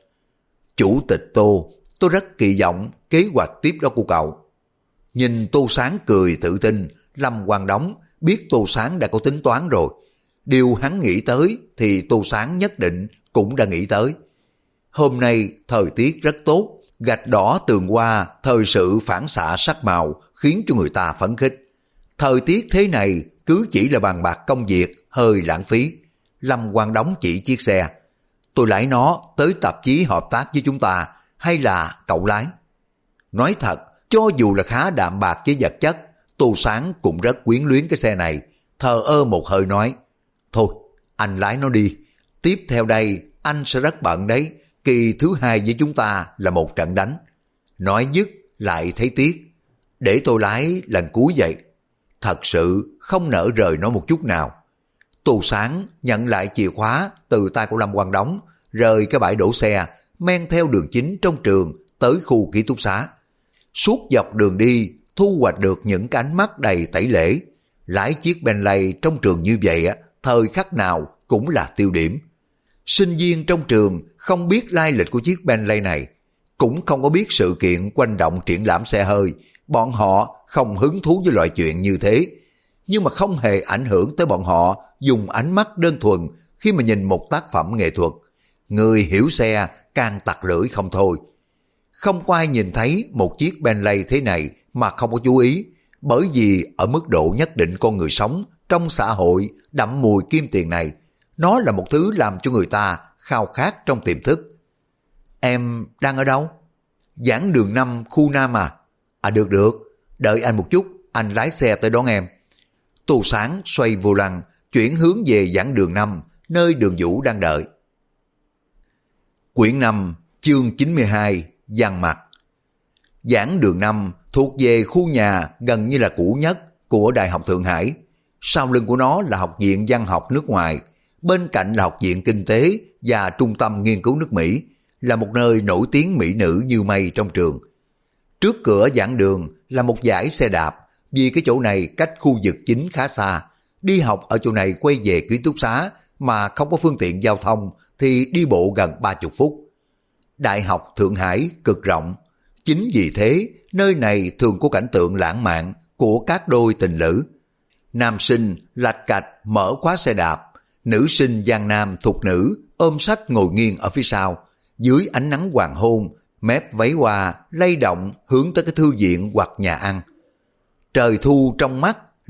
Chủ tịch Tô, tôi rất kỳ vọng kế hoạch tiếp đó của cậu. Nhìn Tô Sáng cười tự tin, Lâm Quang Đống biết Tô Sáng đã có tính toán rồi. Điều hắn nghĩ tới thì Tô Sáng nhất định cũng đã nghĩ tới. Hôm nay thời tiết rất tốt, gạch đỏ tường hoa, thời sự phản xạ sắc màu khiến cho người ta phấn khích. Thời tiết thế này cứ chỉ là bàn bạc công việc hơi lãng phí. Lâm Quang Đống chỉ chiếc xe. Tôi lái nó tới tạp chí hợp tác với chúng ta, hay là cậu lái? Nói thật, cho dù là khá đạm bạc với vật chất, Tô Sáng cũng rất quyến luyến cái xe này. Thờ ơ một hơi nói, thôi anh lái nó đi, tiếp theo đây anh sẽ rất bận đấy, kỳ thứ hai với chúng ta là một trận đánh. Nói dứt lại thấy tiếc, để tôi lái lần cuối vậy. Thật sự không nỡ rời nó một chút nào. Tô Sáng nhận lại chìa khóa từ tay của Lâm Quang Đống, rời cái bãi đổ xe, men theo đường chính trong trường tới khu ký túc xá. Suốt dọc đường đi, thu hoạch được những cái ánh mắt đầy tẩy lễ. Lái chiếc Bentley trong trường như vậy, thời khắc nào cũng là tiêu điểm. Sinh viên trong trường không biết lai lịch của chiếc Bentley này, cũng không có biết sự kiện quanh động triển lãm xe hơi. Bọn họ không hứng thú với loại chuyện như thế, nhưng mà không hề ảnh hưởng tới bọn họ dùng ánh mắt đơn thuần khi mà nhìn một tác phẩm nghệ thuật. Người hiểu xe càng tặc lưỡi không thôi. Không có ai nhìn thấy một chiếc Bentley thế này mà không có chú ý, bởi vì ở mức độ nhất định con người sống trong xã hội đậm mùi kim tiền này, nó là một thứ làm cho người ta khao khát trong tiềm thức. Em đang ở đâu? Giảng đường 5 khu Nam à? À được, đợi anh một chút, anh lái xe tới đón em. Tô Sáng xoay vô lăng, chuyển hướng về giảng đường 5, nơi Đường Vũ đang đợi. Quyển 5, chương 92, Giăng mặt. Giảng đường 5 thuộc về khu nhà gần như là cũ nhất của Đại học Thượng Hải. Sau lưng của nó là Học viện Văn học nước ngoài, bên cạnh là Học viện Kinh tế và Trung tâm Nghiên cứu nước Mỹ, là một nơi nổi tiếng mỹ nữ như mây trong trường. Trước cửa giảng đường là một dải xe đạp, vì cái chỗ này cách khu vực chính khá xa. Đi học ở chỗ này quay về ký túc xá mà không có phương tiện giao thông thì đi bộ gần 30 phút. Đại học Thượng Hải cực rộng, chính vì thế nơi này thường có cảnh tượng lãng mạn của các đôi tình lữ. Nam sinh lạch cạch mở khóa xe đạp, nữ sinh giang nam thục nữ ôm sách ngồi nghiêng ở phía sau. Dưới ánh nắng hoàng hôn, mép váy hoa lay động hướng tới cái thư viện hoặc nhà ăn. Trời thu trong mắt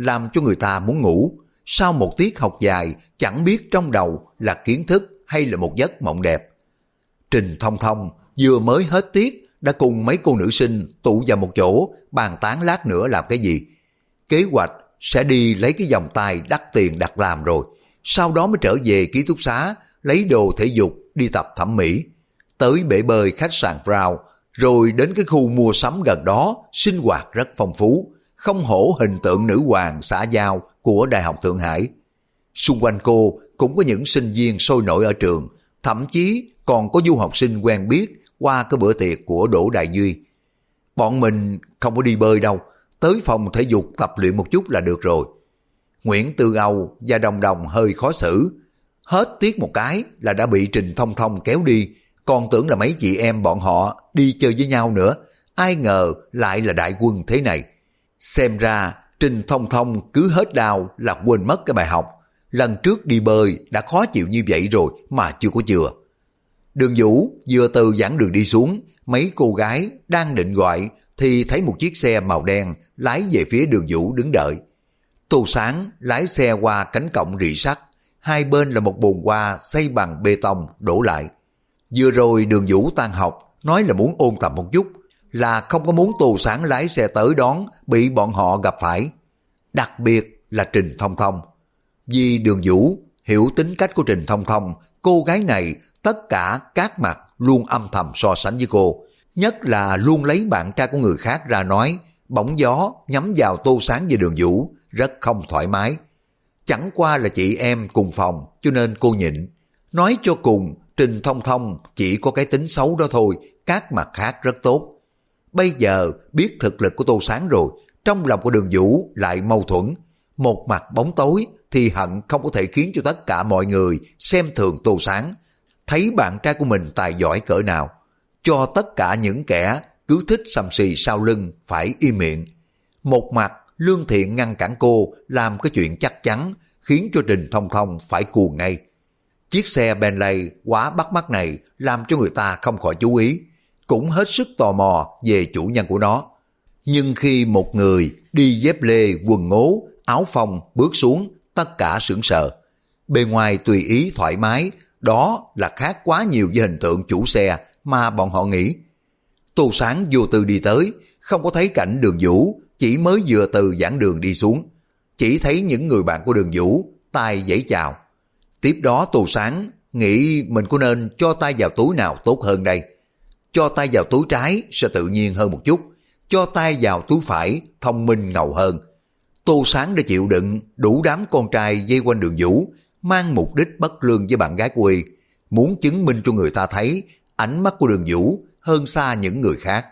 làm cho người ta muốn ngủ. Sau một tiết học dài, chẳng biết trong đầu là kiến thức hay là một giấc mộng đẹp. Trình Thông Thông vừa mới hết tiết đã cùng mấy cô nữ sinh tụ vào một chỗ bàn tán lát nữa làm cái gì. Kế hoạch sẽ đi lấy cái vòng tay đắt tiền đặt làm rồi, sau đó mới trở về ký túc xá lấy đồ thể dục đi tập thẩm mỹ, tới bể bơi khách sạn Brown, rồi đến cái khu mua sắm gần đó sinh hoạt rất phong phú, không hổ hình tượng nữ hoàng xã giao của Đại học Thượng Hải. Xung quanh cô cũng có những sinh viên sôi nổi ở trường, thậm chí còn có du học sinh quen biết qua cái bữa tiệc của Đỗ Đại Duy. Bọn mình không có đi bơi đâu, tới phòng thể dục tập luyện một chút là được rồi. Nguyễn Tư Âu và Đồng Đồng hơi khó xử, hết tiết một cái là đã bị Trình Thông Thông kéo đi, còn tưởng là mấy chị em bọn họ đi chơi với nhau nữa, ai ngờ lại là đại quân thế này. Xem ra Trình Thông Thông cứ hết đau là quên mất cái bài học, lần trước đi bơi đã khó chịu như vậy rồi mà chưa có chừa. Đường Vũ vừa từ giảng đường đi xuống, mấy cô gái đang định gọi thì thấy một chiếc xe màu đen lái về phía Đường Vũ đứng đợi. Tô Sáng lái xe qua cánh cổng rỉ sắt, hai bên là một bồn hoa xây bằng bê tông đổ lại. Vừa rồi Đường Vũ tan học nói là muốn ôn tập một chút, là không có muốn Tô Sáng lái xe tới đón bị bọn họ gặp phải. Đặc biệt là Trình Thông Thông. Vì Đường Vũ hiểu tính cách của Trình Thông Thông, cô gái này tất cả các mặt luôn âm thầm so sánh với cô, nhất là luôn lấy bạn trai của người khác ra nói, bóng gió nhắm vào Tô Sáng và Đường Vũ, rất không thoải mái. Chẳng qua là chị em cùng phòng cho nên cô nhịn. Nói cho cùng, Trình Thông Thông chỉ có cái tính xấu đó thôi, các mặt khác rất tốt. Bây giờ biết thực lực của Tô Sáng rồi, trong lòng của Đường Vũ lại mâu thuẫn. Một mặt bóng tối thì hận không có thể khiến cho tất cả mọi người xem thường Tô Sáng, thấy bạn trai của mình tài giỏi cỡ nào, cho tất cả những kẻ cứ thích sầm xì sau lưng phải im miệng. Một mặt lương thiện ngăn cản cô làm cái chuyện chắc chắn, khiến cho Trình Thông Thông phải cuồng ngay. Chiếc xe Bentley quá bắt mắt này làm cho người ta không khỏi chú ý, cũng hết sức tò mò về chủ nhân của nó. Nhưng khi một người đi dép lê quần ngố, áo phông bước xuống, tất cả sững sờ. Bề ngoài tùy ý thoải mái, đó là khác quá nhiều với hình tượng chủ xe mà bọn họ nghĩ. Tô Sáng vô tư đi tới, không có thấy cảnh Đường Vũ, chỉ mới vừa từ giảng đường đi xuống. Chỉ thấy những người bạn của Đường Vũ, tay giãy chào. Tiếp đó Tô Sáng nghĩ mình có nên cho tay vào túi nào tốt hơn đây. Cho tay vào túi trái sẽ tự nhiên hơn một chút, cho tay vào túi phải thông minh ngầu hơn. Tô Sáng đã chịu đựng đủ đám con trai dây quanh Đường Vũ, mang mục đích bất lương với bạn gái của y, muốn chứng minh cho người ta thấy ánh mắt của Đường Vũ hơn xa những người khác.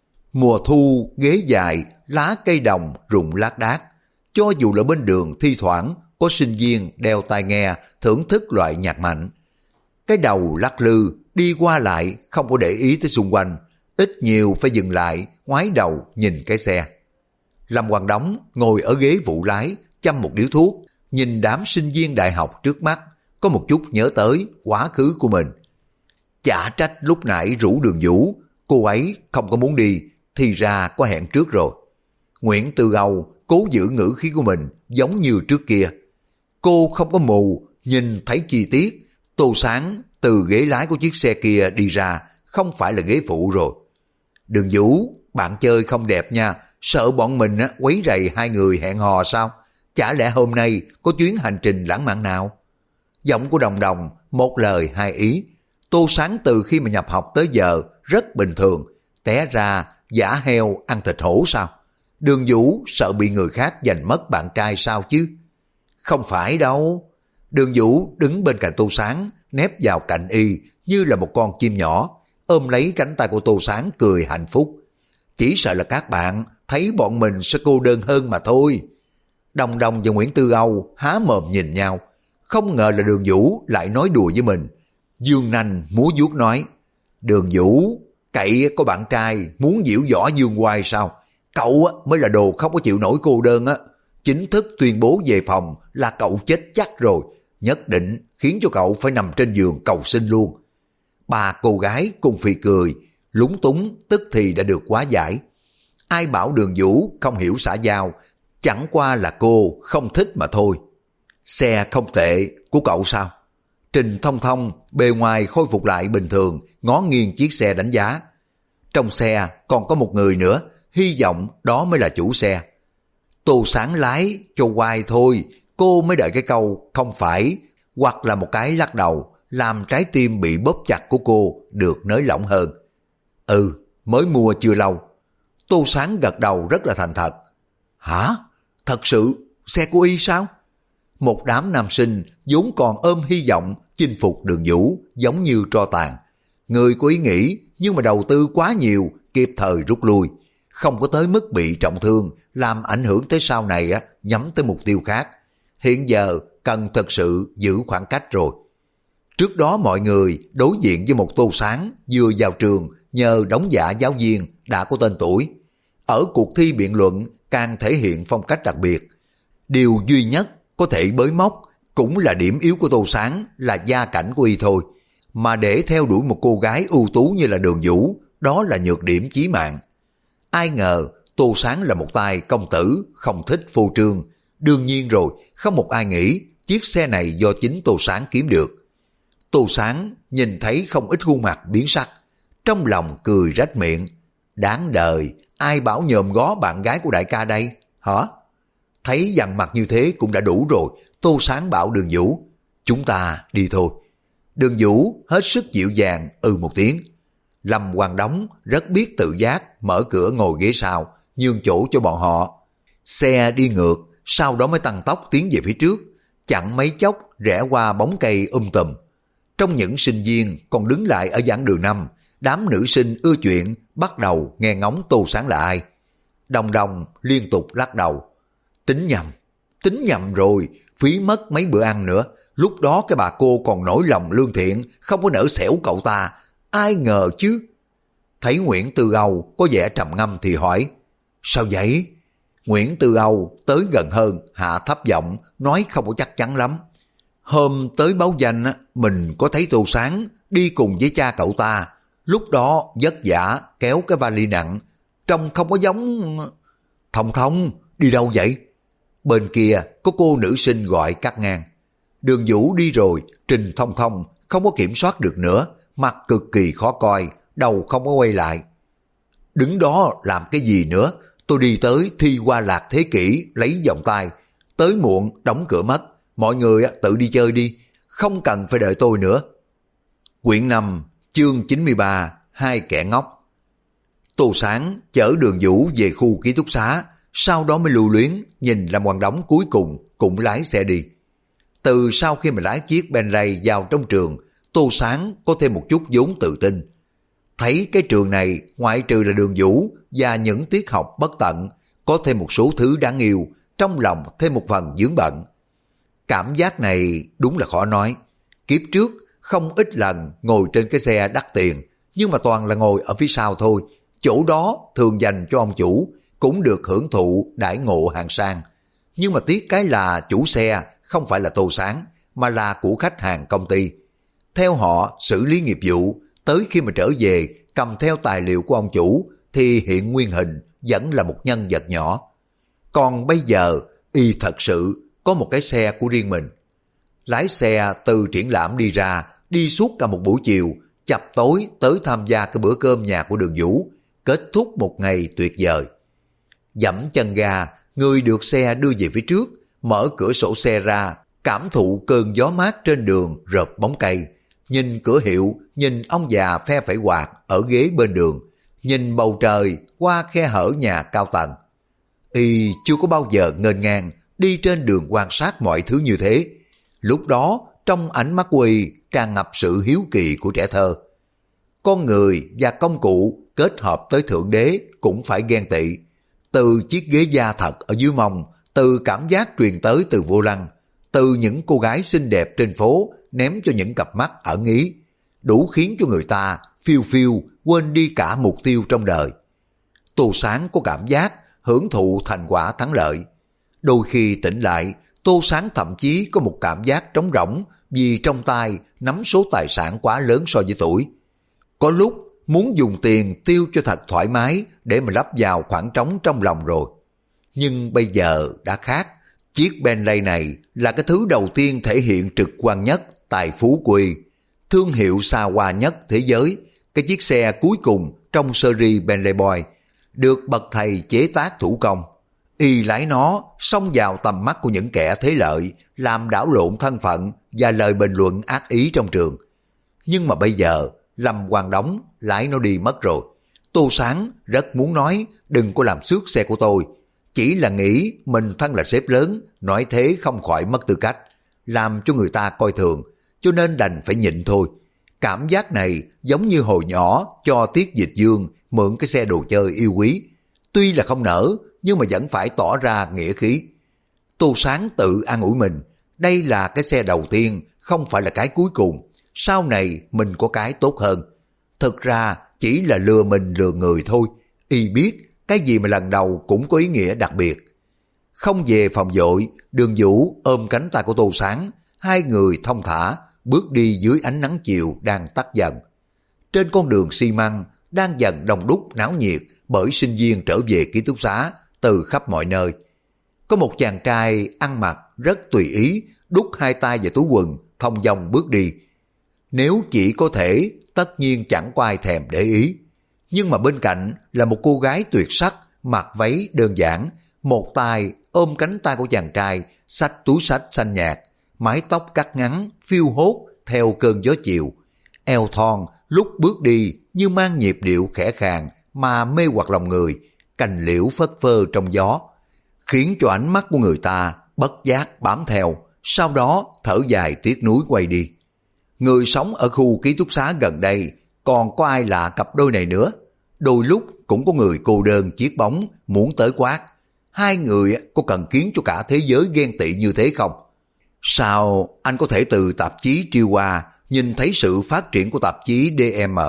Mùa thu ghế dài, lá cây đồng rụng lác đác, cho dù là bên đường thi thoảng có sinh viên đeo tai nghe thưởng thức loại nhạc mạnh. Cái đầu lắc lư đi qua lại, không có để ý tới xung quanh, ít nhiều phải dừng lại ngoái đầu nhìn cái xe. Lâm Quang Đống ngồi ở ghế phụ lái châm một điếu thuốc, nhìn đám sinh viên đại học trước mắt, có một chút nhớ tới quá khứ của mình. Chả trách lúc nãy rủ Đường Vũ, cô ấy không có muốn đi, thì ra có hẹn trước rồi. Nguyễn Tư Âu cố giữ ngữ khí của mình giống như trước kia. Cô không có mù, nhìn thấy chi tiết, Tô Sáng từ ghế lái của chiếc xe kia đi ra, không phải là ghế phụ rồi. Đường Vũ, bạn chơi không đẹp nha, sợ bọn mình quấy rầy hai người hẹn hò sao? Chả lẽ hôm nay có chuyến hành trình lãng mạn nào? Giọng của Đồng Đồng một lời hai ý. Tô Sáng từ khi mà nhập học tới giờ rất bình thường, té ra giả heo ăn thịt hổ sao? Đường Vũ sợ bị người khác giành mất bạn trai sao chứ? Không phải đâu. Đường Vũ đứng bên cạnh Tô Sáng, nép vào cạnh y như là một con chim nhỏ, ôm lấy cánh tay của Tô Sáng cười hạnh phúc. Chỉ sợ là các bạn thấy bọn mình sẽ cô đơn hơn mà thôi. Đồng Đồng và Nguyễn Tư Âu há mồm nhìn nhau, không ngờ là Đường Vũ lại nói đùa với mình. Dương nanh múa vuốt nói, Đường Vũ, cậy có bạn trai muốn diễu võ dương oai sao? Cậu mới là đồ không có chịu nổi cô đơn á. Chính thức tuyên bố về phòng là cậu chết chắc rồi, nhất định khiến cho cậu phải nằm trên giường cầu xin luôn. Ba cô gái cùng phì cười, lúng túng tức thì đã được hóa giải. Ai bảo Đường Vũ không hiểu xã giao, Chẳng qua là cô không thích mà thôi. Xe không tệ của cậu sao? Trình Thông Thông bề ngoài khôi phục lại bình thường, ngó nghiêng chiếc xe đánh giá. Trong xe còn có một người nữa, hy vọng đó mới là chủ xe. Tô Sáng lái cho quay thôi, cô mới đợi cái câu không phải, hoặc là một cái lắc đầu, làm trái tim bị bóp chặt của cô được nới lỏng hơn. Ừ, mới mua chưa lâu. Tô Sáng gật đầu rất là thành thật. Hả? Thật sự xe của Y sao? Một đám nam sinh vốn còn ôm hy vọng chinh phục Đường Vũ giống như tro tàn. Người có ý nghĩ nhưng mà đầu tư quá nhiều, kịp thời rút lui. Không có tới mức bị trọng thương, làm ảnh hưởng tới sau này nhắm tới mục tiêu khác. Hiện giờ cần thật sự giữ khoảng cách rồi. Trước đó mọi người đối diện với một Tô Sáng vừa vào trường nhờ đóng giả giáo viên đã có tên tuổi. Ở cuộc thi biện luận càng thể hiện phong cách đặc biệt. Điều duy nhất có thể bới móc cũng là điểm yếu của Tô Sáng là gia cảnh của Y thôi. Mà để theo đuổi một cô gái ưu tú như là Đường Vũ, đó là nhược điểm chí mạng. Ai ngờ Tô Sáng là một tay công tử, không thích phô trương. Đương nhiên rồi, không một ai nghĩ chiếc xe này do chính Tô Sáng kiếm được. Tô Sáng nhìn thấy không ít khuôn mặt biến sắc, trong lòng cười rách miệng. Đáng đời, ai bảo nhòm ngó bạn gái của đại ca đây, hả? Thấy dằn mặt như thế cũng đã đủ rồi, Tô Sáng bảo Đường Vũ, chúng ta đi thôi. Đường Vũ hết sức dịu dàng một tiếng. Lâm Hoàng Đống rất biết tự giác, mở cửa ngồi ghế sau, nhường chỗ cho bọn họ. Xe đi ngược, sau đó mới tăng tốc tiến về phía trước, chẳng mấy chốc rẽ qua bóng cây tùm. Trong những sinh viên còn đứng lại ở giảng đường 5, đám nữ sinh ưa chuyện bắt đầu nghe ngóng Tô Sáng là ai. Đồng Đồng liên tục lắc đầu. Tính nhầm rồi, phí mất mấy bữa ăn nữa. Lúc đó cái bà cô còn nổi lòng lương thiện, không có nỡ xẻo cậu ta. Ai ngờ chứ. Thấy Nguyễn Tư Âu có vẻ trầm ngâm thì hỏi, sao vậy? Nguyễn Tư Âu tới gần hơn, hạ thấp giọng, nói không có chắc chắn lắm. Hôm tới báo danh, mình có thấy Tô Sáng đi cùng với cha cậu ta. Lúc đó vất vả kéo cái vali nặng, trông không có giống... Thông Thông, đi đâu vậy? Bên kia có cô nữ sinh gọi cắt ngang. Đường Vũ đi rồi, Trình Thông Thông không có kiểm soát được nữa, mặt cực kỳ khó coi, đầu không có quay lại. Đứng đó làm cái gì nữa? Tôi đi tới thi Hoa Lạc Thế Kỷ lấy vòng tay, tới muộn đóng cửa mất, mọi người tự đi chơi đi, không cần phải đợi tôi nữa. Quyển 5, chương 93, hai kẻ ngốc. Tô Sáng chở Đường Vũ về khu ký túc xá, sau đó mới lưu luyến nhìn Lâm Hoàng Đống cuối cùng cũng lái xe đi. Từ sau khi mà lái chiếc Bentley vào trong trường, Tô Sáng có thêm một chút vốn tự tin. Thấy cái trường này ngoại trừ là Đường Vũ và những tiết học bất tận, có thêm một số thứ đáng yêu, trong lòng thêm một phần vướng bận. Cảm giác này đúng là khó nói. Kiếp trước không ít lần ngồi trên cái xe đắt tiền, nhưng mà toàn là ngồi ở phía sau thôi. Chỗ đó thường dành cho ông chủ, cũng được hưởng thụ đãi ngộ hạng sang. Nhưng mà tiếc cái là chủ xe không phải là Tô Sáng, mà là của khách hàng công ty. Theo họ xử lý nghiệp vụ, tới khi mà trở về cầm theo tài liệu của ông chủ thì hiện nguyên hình vẫn là một nhân vật nhỏ. Còn bây giờ Y thật sự có một cái xe của riêng mình. Lái xe từ triển lãm đi ra, đi suốt cả một buổi chiều, chập tối tới tham gia cái bữa cơm nhà của Đường Vũ, kết thúc một ngày tuyệt vời. Dẫm chân ga, người được xe đưa về phía trước, mở cửa sổ xe ra, cảm thụ cơn gió mát trên đường rợp bóng cây, nhìn cửa hiệu, nhìn ông già phe phẩy quạt ở ghế bên đường, nhìn bầu trời qua khe hở nhà cao tầng. Y chưa có bao giờ ngênh ngang đi trên đường quan sát mọi thứ như thế. Lúc đó trong ánh mắt của Y tràn ngập sự hiếu kỳ của trẻ thơ. Con người và công cụ kết hợp tới thượng đế cũng phải ghen tị. Từ chiếc ghế da thật ở dưới mông, từ cảm giác truyền tới từ vô lăng, từ những cô gái xinh đẹp trên phố ném cho những cặp mắt ẩn ý, đủ khiến cho người ta phiêu phiêu quên đi cả mục tiêu trong đời. Tô Sáng có cảm giác hưởng thụ thành quả thắng lợi. Đôi khi tỉnh lại, Tô Sáng thậm chí có một cảm giác trống rỗng vì trong tay nắm số tài sản quá lớn so với tuổi. Có lúc muốn dùng tiền tiêu cho thật thoải mái để mà lấp vào khoảng trống trong lòng rồi. Nhưng bây giờ đã khác. Chiếc Bentley này là cái thứ đầu tiên thể hiện trực quan nhất tài phú của y. Thương hiệu xa hoa nhất thế giới. Cái chiếc xe cuối cùng trong series Bentley Boy được bậc thầy chế tác thủ công. Y lái nó xông vào tầm mắt của những kẻ thế lợi, làm đảo lộn thân phận và lời bình luận ác ý trong trường. Nhưng mà bây giờ Lâm Quang Đống lái nó đi mất rồi. Tô Sáng rất muốn nói đừng có làm xước xe của tôi, chỉ là nghĩ mình thân là sếp lớn, nói thế không khỏi mất tư cách, làm cho người ta coi thường, cho nên đành phải nhịn thôi. Cảm giác này giống như hồi nhỏ cho Tiết Dịch Dương mượn cái xe đồ chơi yêu quý. Tuy là không nỡ, nhưng mà vẫn phải tỏ ra nghĩa khí. Tô Sáng tự an ủi mình, đây là cái xe đầu tiên, không phải là cái cuối cùng. Sau này mình có cái tốt hơn. Thực ra chỉ là lừa mình lừa người thôi. Y biết cái gì mà lần đầu cũng có ý nghĩa đặc biệt. Không về phòng vội, Đường Vũ ôm cánh tay của Tô Sáng, hai người thong thả bước đi dưới ánh nắng chiều đang tắt dần. Trên con đường xi măng đang dần đông đúc náo nhiệt bởi sinh viên trở về ký túc xá từ khắp mọi nơi. Có một chàng trai ăn mặc rất tùy ý, đút hai tay vào túi quần, thong dong bước đi. Nếu chỉ có thể, tất nhiên chẳng có ai thèm để ý. Nhưng mà bên cạnh là một cô gái tuyệt sắc, mặc váy đơn giản, một tay ôm cánh tay của chàng trai, xách túi xách xanh nhạt, mái tóc cắt ngắn, phiêu hốt theo cơn gió chiều. Eo thon lúc bước đi như mang nhịp điệu khẽ khàng mà mê hoặc lòng người, cành liễu phất phơ trong gió, khiến cho ánh mắt của người ta bất giác bám theo, sau đó thở dài tiếc nuối quay đi. Người sống ở khu ký túc xá gần đây còn có ai là cặp đôi này nữa. Đôi lúc cũng có người cô đơn chiếc bóng muốn tới quát. Hai người có cần khiến cho cả thế giới ghen tị như thế không? Sao anh có thể từ tạp chí Triêu Hoa nhìn thấy sự phát triển của tạp chí DM?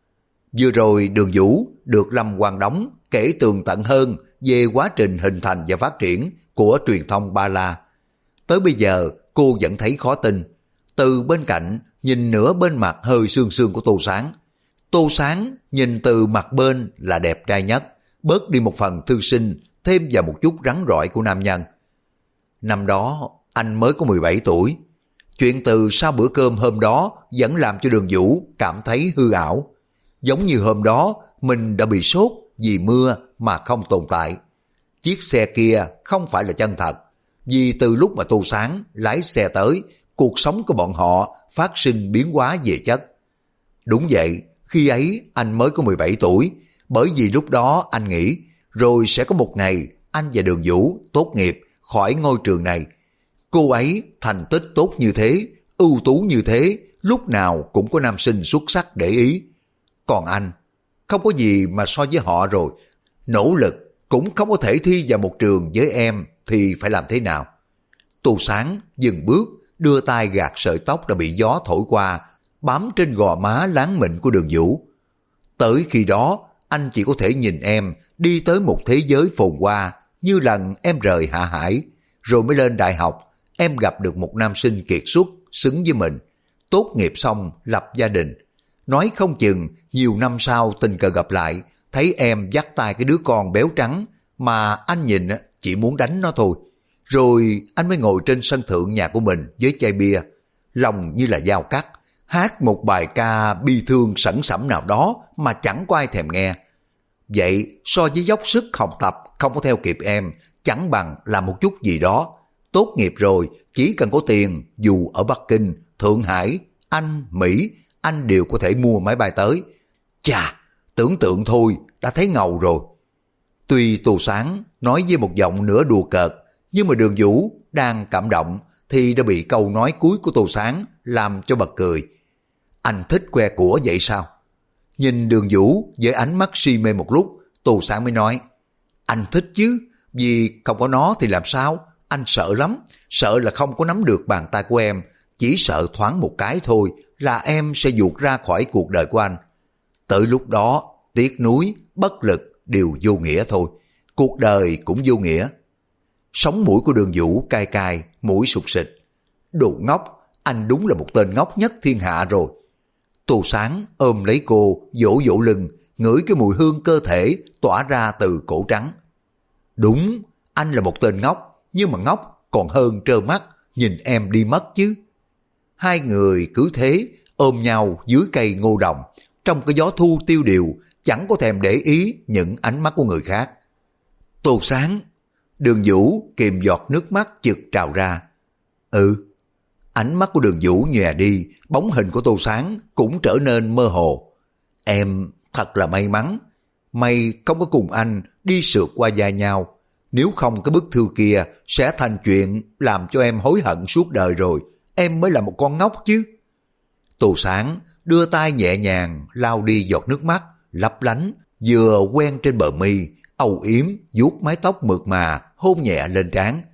Vừa rồi Đường Vũ được Lâm Quang Đống kể tường tận hơn về quá trình hình thành và phát triển của truyền thông Ba La. Tới bây giờ cô vẫn thấy khó tin. Từ bên cạnh nhìn nửa bên mặt hơi sương sương của Tô Sáng. Tô Sáng nhìn từ mặt bên là đẹp trai nhất, bớt đi một phần thư sinh, thêm vào một chút rắn rỏi của nam nhân. Năm đó anh mới có 17 tuổi. Chuyện từ sau bữa cơm hôm đó vẫn làm cho Đường Vũ cảm thấy hư ảo. Giống như hôm đó mình đã bị sốt vì mưa mà không tồn tại. Chiếc xe kia không phải là chân thật, vì từ lúc mà Tô Sáng lái xe tới, cuộc sống của bọn họ phát sinh biến hóa về chất. Đúng vậy, khi ấy anh mới có 17 tuổi, bởi vì lúc đó anh nghĩ rồi sẽ có một ngày anh và Đường Vũ tốt nghiệp khỏi ngôi trường này. Cô ấy thành tích tốt như thế, ưu tú như thế, lúc nào cũng có nam sinh xuất sắc để ý. Còn anh, không có gì mà so với họ rồi, nỗ lực cũng không có thể thi vào một trường với em thì phải làm thế nào? Tô Sáng dừng bước, đưa tay gạt sợi tóc đã bị gió thổi qua, bám trên gò má láng mịn của Đường Vũ. Tới khi đó, anh chỉ có thể nhìn em đi tới một thế giới phồn hoa như lần em rời Hạ Hải, rồi mới lên đại học, em gặp được một nam sinh kiệt xuất, xứng với mình. Tốt nghiệp xong, lập gia đình. Nói không chừng, nhiều năm sau tình cờ gặp lại, thấy em dắt tay cái đứa con béo trắng, mà anh nhìn chỉ muốn đánh nó thôi. Rồi anh mới ngồi trên sân thượng nhà của mình với chai bia, lòng như là dao cắt, hát một bài ca bi thương sẵn sẩm nào đó mà chẳng có ai thèm nghe. Vậy so với dốc sức học tập không có theo kịp em, chẳng bằng làm một chút gì đó. Tốt nghiệp rồi, chỉ cần có tiền, dù ở Bắc Kinh, Thượng Hải, Anh, Mỹ, anh đều có thể mua máy bay tới. Chà, tưởng tượng thôi, đã thấy ngầu rồi. Tuy Tô Sáng nói với một giọng nửa đùa cợt, nhưng mà Đường Vũ đang cảm động thì đã bị câu nói cuối của Tô Sáng làm cho bật cười. Anh thích que của vậy sao? Nhìn Đường Vũ với ánh mắt si mê một lúc, Tô Sáng mới nói, anh thích chứ, vì không có nó thì làm sao? Anh sợ lắm, sợ là không có nắm được bàn tay của em, chỉ sợ thoáng một cái thôi là em sẽ vụt ra khỏi cuộc đời của anh. Tới lúc đó, tiếc nuối, bất lực đều vô nghĩa thôi, cuộc đời cũng vô nghĩa. Sống mũi của Đường Vũ cay cay, mũi sụt sịt. Đồ ngốc, anh đúng là một tên ngốc nhất thiên hạ rồi. Tô Sáng ôm lấy cô, vỗ vỗ lưng, ngửi cái mùi hương cơ thể tỏa ra từ cổ trắng. Đúng, Anh là một tên ngốc, nhưng mà ngốc còn hơn trơ mắt nhìn em đi mất chứ. Hai người cứ thế ôm nhau dưới cây ngô đồng, trong cái gió thu tiêu điều, chẳng có thèm để ý những ánh mắt của người khác. Tô Sáng, Đường Vũ kìm giọt nước mắt chực trào ra. Ánh mắt của Đường Vũ nhòe đi, bóng hình của Tô Sáng cũng trở nên mơ hồ. Em thật là may mắn, may không có cùng anh đi sượt qua vai nhau. Nếu không cái bức thư kia sẽ thành chuyện làm cho em hối hận suốt đời rồi, em mới là một con ngốc chứ. Tô Sáng đưa tay nhẹ nhàng lau đi giọt nước mắt, lấp lánh, vừa quen trên bờ mi, âu yếm vuốt mái tóc mượt mà, hôn nhẹ lên trán.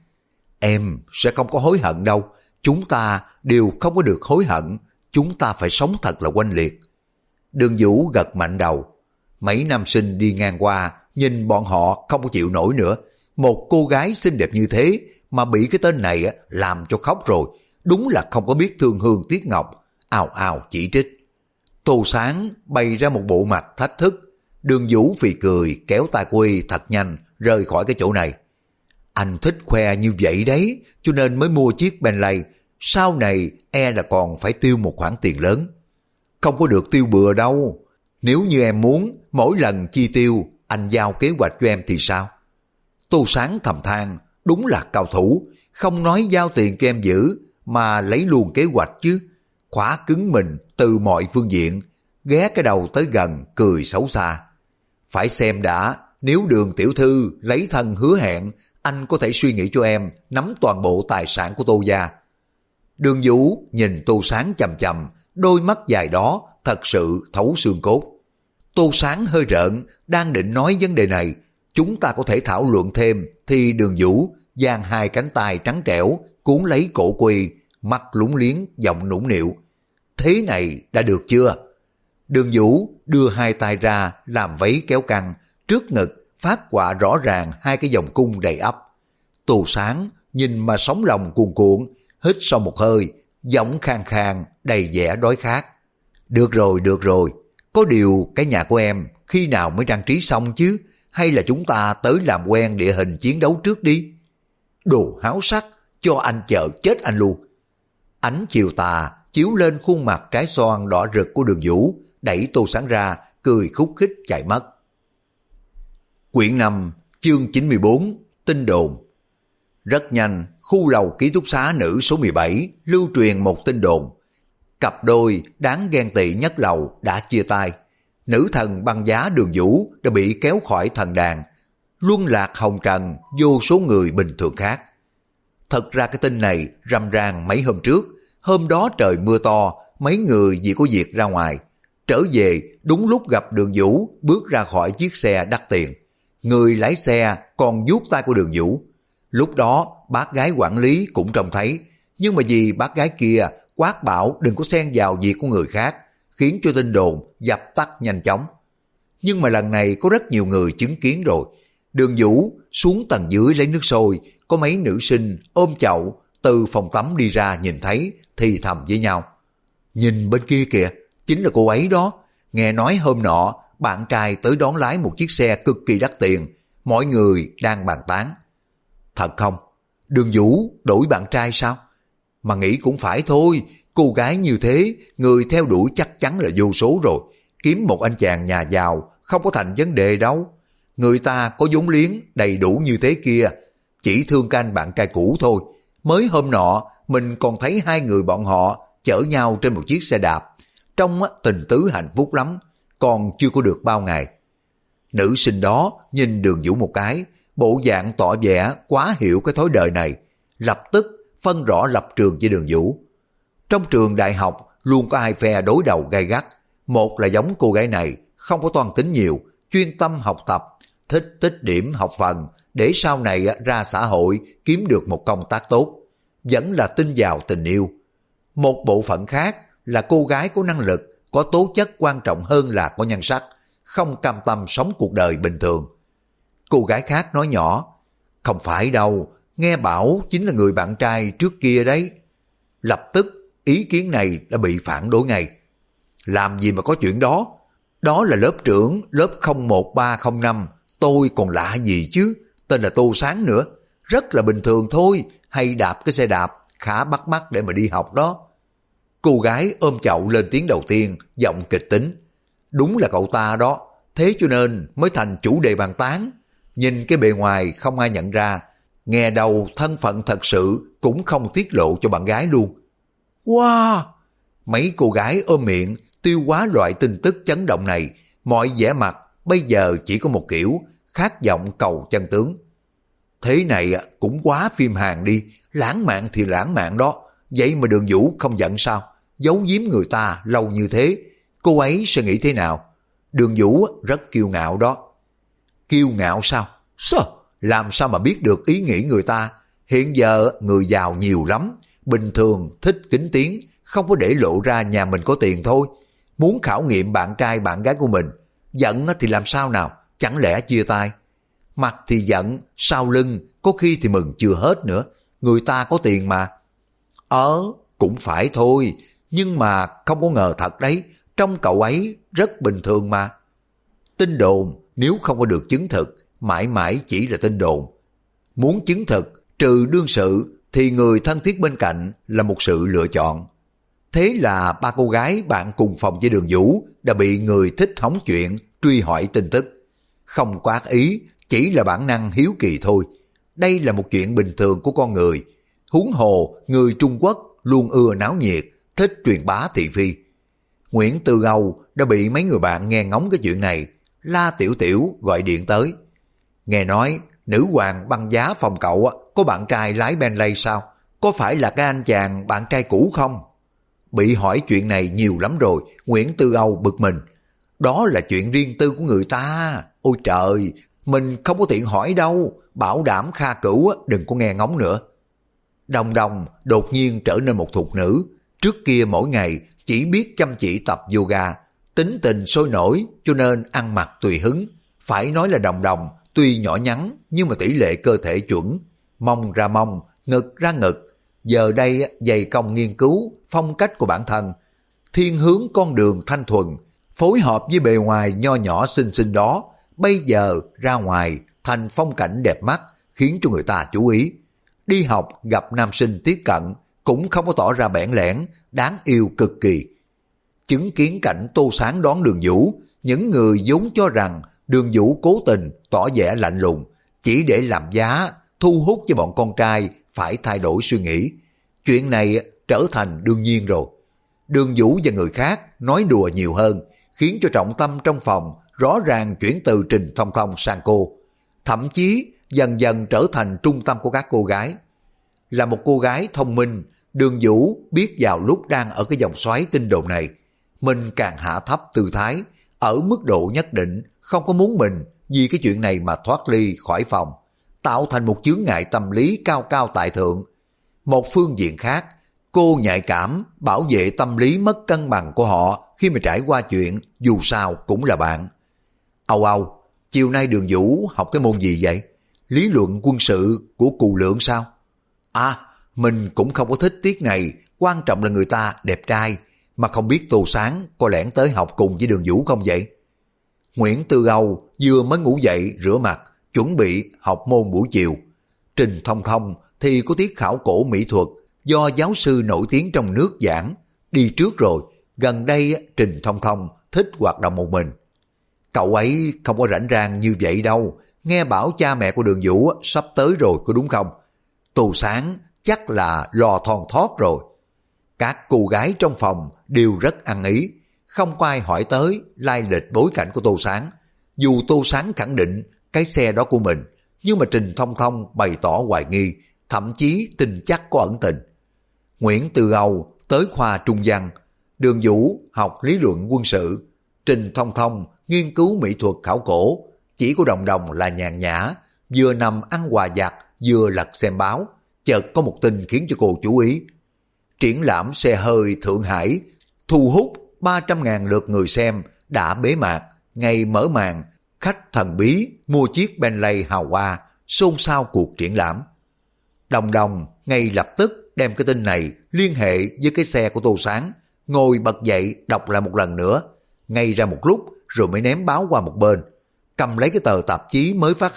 Em sẽ không có hối hận đâu, chúng ta đều không có được hối hận, chúng ta phải sống thật là oanh liệt. Đường Vũ gật mạnh đầu. Mấy nam sinh đi ngang qua, nhìn bọn họ không có chịu nổi nữa. Một cô gái xinh đẹp như thế mà bị cái tên này làm cho khóc rồi, đúng là không có biết thương hương tiếc ngọc, ào ào chỉ trích. Tô Sáng bày ra một bộ mặt thách thức. Đường Vũ phì cười kéo tay cô y thật nhanh rời khỏi cái chỗ này. Anh thích khoe như vậy đấy, cho nên mới mua chiếc Bentley, sau này e là còn phải tiêu một khoản tiền lớn. Không có được tiêu bừa đâu, nếu như em muốn mỗi lần chi tiêu anh giao kế hoạch cho em thì sao? Tô Sáng thầm than, đúng là cao thủ, không nói giao tiền cho em giữ mà lấy luôn kế hoạch chứ. Khóa cứng mình từ mọi phương diện, ghé cái đầu tới gần cười xấu xa. Phải xem đã, nếu Đường tiểu thư lấy thân hứa hẹn, anh có thể suy nghĩ cho em nắm toàn bộ tài sản của Tô gia. Đường Vũ nhìn Tô Sáng chằm chằm, đôi mắt dài đó thật sự thấu xương cốt. Tô Sáng hơi rợn, đang định nói vấn đề này, chúng ta có thể thảo luận thêm, thì Đường Vũ giang hai cánh tay trắng trẻo cuốn lấy cổ Quy, mắt lúng liếng, giọng nũng nịu. Thế này đã được chưa? Đường Vũ đưa hai tay ra làm váy kéo căng, trước ngực phát họa rõ ràng hai cái vòng cung đầy ắp. Tô Sáng nhìn mà sống lòng cuồn cuộn, hít sau một hơi, giọng khàn khàn đầy vẻ đói khát. Được rồi, có điều cái nhà của em khi nào mới trang trí xong chứ, hay là chúng ta tới làm quen địa hình chiến đấu trước đi? Đồ háo sắc, cho anh chờ chết anh luôn. Ánh chiều tà chiếu lên khuôn mặt trái xoan đỏ rực của Đường Vũ, đẩy Tô Sáng ra, cười khúc khích chạy mất. Quyển 5, chương 94, tin đồn. Rất nhanh, khu lầu ký túc xá nữ số 17 lưu truyền một tin đồn. Cặp đôi đáng ghen tị nhất lầu đã chia tay. Nữ thần băng giá Đường Vũ đã bị kéo khỏi thần đàn, luân lạc hồng trần vô số người bình thường khác. Thật ra cái tin này râm ran mấy hôm trước. Hôm đó trời mưa to, mấy người vì có việc ra ngoài. Trở về đúng lúc gặp Đường Vũ bước ra khỏi chiếc xe đắt tiền. Người lái xe còn vuốt tay của Đường Vũ. Lúc đó bác gái quản lý cũng trông thấy, nhưng mà vì bác gái kia quát bảo đừng có xen vào việc của người khác, khiến cho tin đồn dập tắt nhanh chóng. Nhưng mà lần này có rất nhiều người chứng kiến rồi. Đường Vũ xuống tầng dưới lấy nước sôi, có mấy nữ sinh ôm chậu từ phòng tắm đi ra nhìn thấy thì thầm với nhau. Nhìn bên kia kìa, chính là cô ấy đó. Nghe nói hôm nọ bạn trai tới đón lái một chiếc xe cực kỳ đắt tiền, mọi người đang bàn tán. Thật không? Đường Vũ đổi bạn trai sao? Mà nghĩ cũng phải thôi, cô gái như thế, người theo đuổi chắc chắn là vô số rồi. Kiếm một anh chàng nhà giàu không có thành vấn đề đâu. Người ta có vốn liếng đầy đủ như thế kia, chỉ thương cái anh bạn trai cũ thôi. Mới hôm nọ mình còn thấy hai người bọn họ chở nhau trên một chiếc xe đạp, trong tình tứ hạnh phúc lắm, còn chưa có được bao ngày. Nữ sinh đó nhìn Đường Vũ một cái, bộ dạng tỏ vẻ quá hiểu cái thói đời này, lập tức phân rõ lập trường với Đường Vũ. Trong trường đại học luôn có hai phe đối đầu gay gắt. Một là giống cô gái này, không có toan tính nhiều, chuyên tâm học tập, thích tích điểm học phần để sau này ra xã hội kiếm được một công tác tốt, vẫn là tin vào tình yêu. Một bộ phận khác là cô gái có năng lực, có tố chất quan trọng hơn là có nhan sắc, không cam tâm sống cuộc đời bình thường. Cô gái khác nói nhỏ, không phải đâu, nghe bảo chính là người bạn trai trước kia đấy. Lập tức ý kiến này đã bị phản đối ngay. Làm gì mà có chuyện đó, đó là lớp trưởng lớp 01305, tôi còn lạ gì chứ, tên là Tô Sáng nữa. Rất là bình thường thôi, hay đạp cái xe đạp, khá bắt mắt để mà đi học đó. Cô gái ôm chậu lên tiếng đầu tiên, giọng kịch tính. Đúng là cậu ta đó, thế cho nên mới thành chủ đề bàn tán. Nhìn cái bề ngoài không ai nhận ra, nghe đầu thân phận thật sự cũng không tiết lộ cho bạn gái luôn. Wow! Mấy cô gái ôm miệng, tiêu hóa loại tin tức chấn động này, mọi vẻ mặt bây giờ chỉ có một kiểu, khát vọng cầu chân tướng. Thế này cũng quá phim Hàn đi, lãng mạn thì lãng mạn đó, vậy mà Đường Vũ không giận sao? Giấu giếm người ta lâu như thế, cô ấy sẽ nghĩ thế nào? Đường Vũ rất kiêu ngạo đó. Kiêu ngạo sao? Làm sao mà biết được ý nghĩ người ta? Hiện giờ người giàu nhiều lắm, bình thường thích kín tiếng, không có để lộ ra nhà mình có tiền thôi. Muốn khảo nghiệm bạn trai bạn gái của mình, giận thì làm sao nào? Chẳng lẽ chia tay? Mặt thì giận, sau lưng có khi thì mừng chưa hết nữa. Người ta có tiền mà. Cũng phải thôi, nhưng mà không có ngờ thật đấy, trong cậu ấy rất bình thường mà. Tin đồn nếu không có được chứng thực, mãi mãi chỉ là tin đồn. Muốn chứng thực, trừ đương sự, thì người thân thiết bên cạnh là một sự lựa chọn. Thế là ba cô gái bạn cùng phòng với Đường Vũ đã bị người thích hóng chuyện truy hỏi tin tức. Không có ác ý, chỉ là bản năng hiếu kỳ thôi. Đây là một chuyện bình thường của con người. Huống hồ, người Trung Quốc luôn ưa náo nhiệt, thích truyền bá thị phi. Nguyễn Tư Âu đã bị mấy người bạn nghe ngóng cái chuyện này. La Tiểu Tiểu gọi điện tới. Nghe nói, nữ hoàng băng giá phòng cậu có bạn trai lái Bentley sao? Có phải là cái anh chàng bạn trai cũ không? Bị hỏi chuyện này nhiều lắm rồi, Nguyễn Tư Âu bực mình. Đó là chuyện riêng tư của người ta. Ôi trời, mình không có tiện hỏi đâu, bảo đảm Kha Cửu đừng có nghe ngóng nữa. Đồng Đồng đột nhiên trở nên một thục nữ. Trước kia mỗi ngày chỉ biết chăm chỉ tập yoga, tính tình sôi nổi cho nên ăn mặc tùy hứng. Phải nói là Đồng Đồng tuy nhỏ nhắn nhưng mà tỷ lệ cơ thể chuẩn, mông ra mông, ngực ra ngực. Giờ đây dày công nghiên cứu phong cách của bản thân, thiên hướng con đường thanh thuần, phối hợp với bề ngoài nho nhỏ xinh xinh đó, bây giờ ra ngoài thành phong cảnh đẹp mắt, khiến cho người ta chú ý. Đi học gặp nam sinh tiếp cận cũng không có tỏ ra bẽn lẽn, đáng yêu cực kỳ. Chứng kiến cảnh Tô Sáng đón Đường Vũ, những người vốn cho rằng Đường Vũ cố tình tỏ vẻ lạnh lùng, chỉ để làm giá, thu hút cho bọn con trai phải thay đổi suy nghĩ. Chuyện này trở thành đương nhiên rồi. Đường Vũ và người khác nói đùa nhiều hơn, khiến cho trọng tâm trong phòng rõ ràng chuyển từ Trình Thông Thông sang cô. Thậm chí dần dần trở thành trung tâm của các cô gái. Là một cô gái thông minh, Đường Vũ biết vào lúc đang ở cái vòng xoáy tin đồn này, mình càng hạ thấp tư thái, ở mức độ nhất định, không có muốn mình vì cái chuyện này mà thoát ly khỏi phòng, tạo thành một chướng ngại tâm lý cao cao tại thượng. Một phương diện khác, cô nhạy cảm, bảo vệ tâm lý mất cân bằng của họ khi mà trải qua chuyện dù sao cũng là bạn. Âu Âu, chiều nay Đường Vũ học cái môn gì vậy? Lý luận quân sự của Cù Lượng sao? Mình cũng không có thích tiết này, quan trọng là người ta đẹp trai, mà không biết Tô Sáng có lẻn tới học cùng với Đường Vũ không vậy? Nguyễn Tư Âu vừa mới ngủ dậy rửa mặt, chuẩn bị học môn buổi chiều. Trình Thông Thông thì có tiết khảo cổ mỹ thuật do giáo sư nổi tiếng trong nước giảng, đi trước rồi. Gần đây Trình Thông Thông thích hoạt động một mình. Cậu ấy không có rảnh rang như vậy đâu, nghe bảo cha mẹ của Đường Vũ sắp tới rồi có đúng không? Tô Sáng chắc là lo thon thót rồi. Các cô gái trong phòng đều rất ăn ý, không có ai hỏi tới lai lịch bối cảnh của Tô Sáng. Dù Tô Sáng khẳng định cái xe đó của mình, nhưng mà Trình Thông Thông bày tỏ hoài nghi, thậm chí tin chắc có ẩn tình. Nguyễn Tư Âu tới khoa Trung văn, Đường Vũ học lý luận quân sự, Trình Thông Thông nghiên cứu mỹ thuật khảo cổ, chỉ có Đồng Đồng là nhàn nhã, vừa nằm ăn quà vặt vừa lật xem báo. Chợt có một tin khiến cho cô chú ý. Triển lãm xe hơi Thượng Hải thu hút 300.000 lượt người xem đã bế mạc. Ngày mở màn, khách thần bí mua chiếc Bentley hào hoa, xôn xao cuộc triển lãm. Đồng Đồng ngay lập tức đem cái tin này liên hệ với cái xe của Tô Sáng, ngồi bật dậy đọc lại một lần nữa, ngay ra một lúc rồi mới ném báo qua một bên, cầm lấy cái tờ tạp chí mới phát hành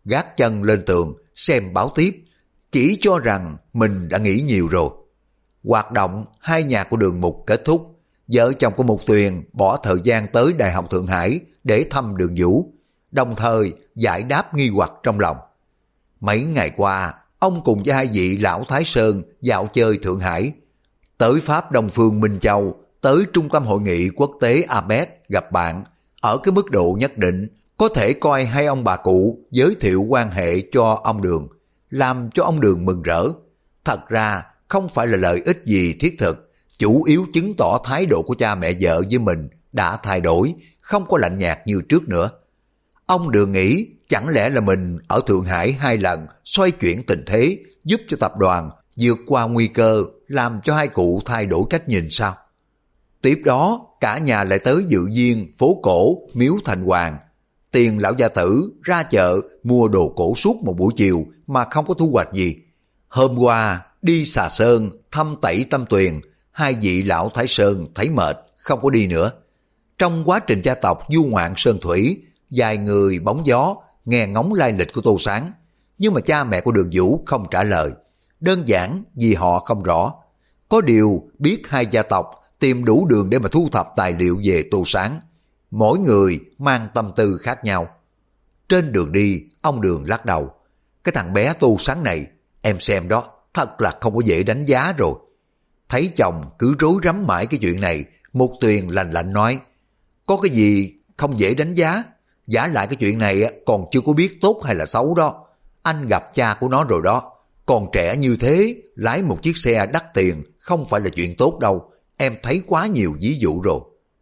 gác chân lên tường, xem báo tiếp, chỉ cho rằng mình đã nghĩ nhiều rồi. Hoạt động hai nhà của Đường Mục kết thúc, vợ chồng của Mục Tuyền bỏ thời gian tới Đại học Thượng Hải để thăm Đường Vũ, đồng thời giải đáp nghi hoặc trong lòng. Mấy ngày qua, ông cùng với hai vị lão Thái Sơn dạo chơi Thượng Hải, tới Pháp Đông Phương Minh Châu, tới Trung tâm Hội nghị Quốc tế APEC gặp bạn, ở cái mức độ nhất định có thể coi hai ông bà cụ giới thiệu quan hệ cho ông Đường, làm cho ông Đường mừng rỡ. Thật ra không phải là lợi ích gì thiết thực, chủ yếu chứng tỏ thái độ của cha mẹ vợ với mình đã thay đổi, không có lạnh nhạt như trước nữa. Ông Đường nghĩ chẳng lẽ là mình ở Thượng Hải 2 lần xoay chuyển tình thế, giúp cho tập đoàn vượt qua nguy cơ, làm cho hai cụ thay đổi cách nhìn sao? Tiếp đó cả nhà lại tới dự viên phố cổ Miếu Thành Hoàng. Tiền lão gia tử ra chợ mua đồ cổ suốt một buổi chiều mà không có thu hoạch gì. Hôm qua đi Xà Sơn thăm Tẩy Tâm Tuyền, hai vị lão Thái Sơn thấy mệt không có đi nữa. Trong quá trình gia tộc du ngoạn sơn thủy, vài người bóng gió nghe ngóng lai lịch của Tô Sáng, nhưng mà cha mẹ của Đường Vũ không trả lời, đơn giản vì họ không rõ. Có điều biết hai gia tộc tìm đủ đường để mà thu thập tài liệu về Tô Sáng, mỗi người mang tâm tư khác nhau. Trên đường đi, ông Đường lắc đầu, cái thằng bé Tô Sáng này, em xem đó, thật là không có dễ đánh giá rồi. Thấy chồng cứ rối rắm mãi cái chuyện này, Mục Tuyền lạnh lạnh nói, có cái gì không dễ đánh giá, giả lại cái chuyện này còn chưa có biết tốt hay là xấu đó. Anh gặp cha của nó rồi đó, còn trẻ như thế, lái một chiếc xe đắt tiền không phải là chuyện tốt đâu, em thấy quá nhiều ví dụ rồi.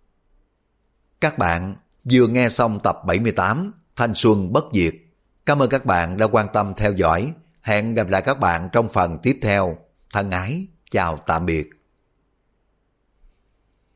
Các bạn vừa nghe xong tập 78 Thanh Xuân Bất Diệt. Cảm ơn các bạn đã quan tâm theo dõi. Hẹn gặp lại các bạn trong phần tiếp theo. Thân ái, chào tạm biệt.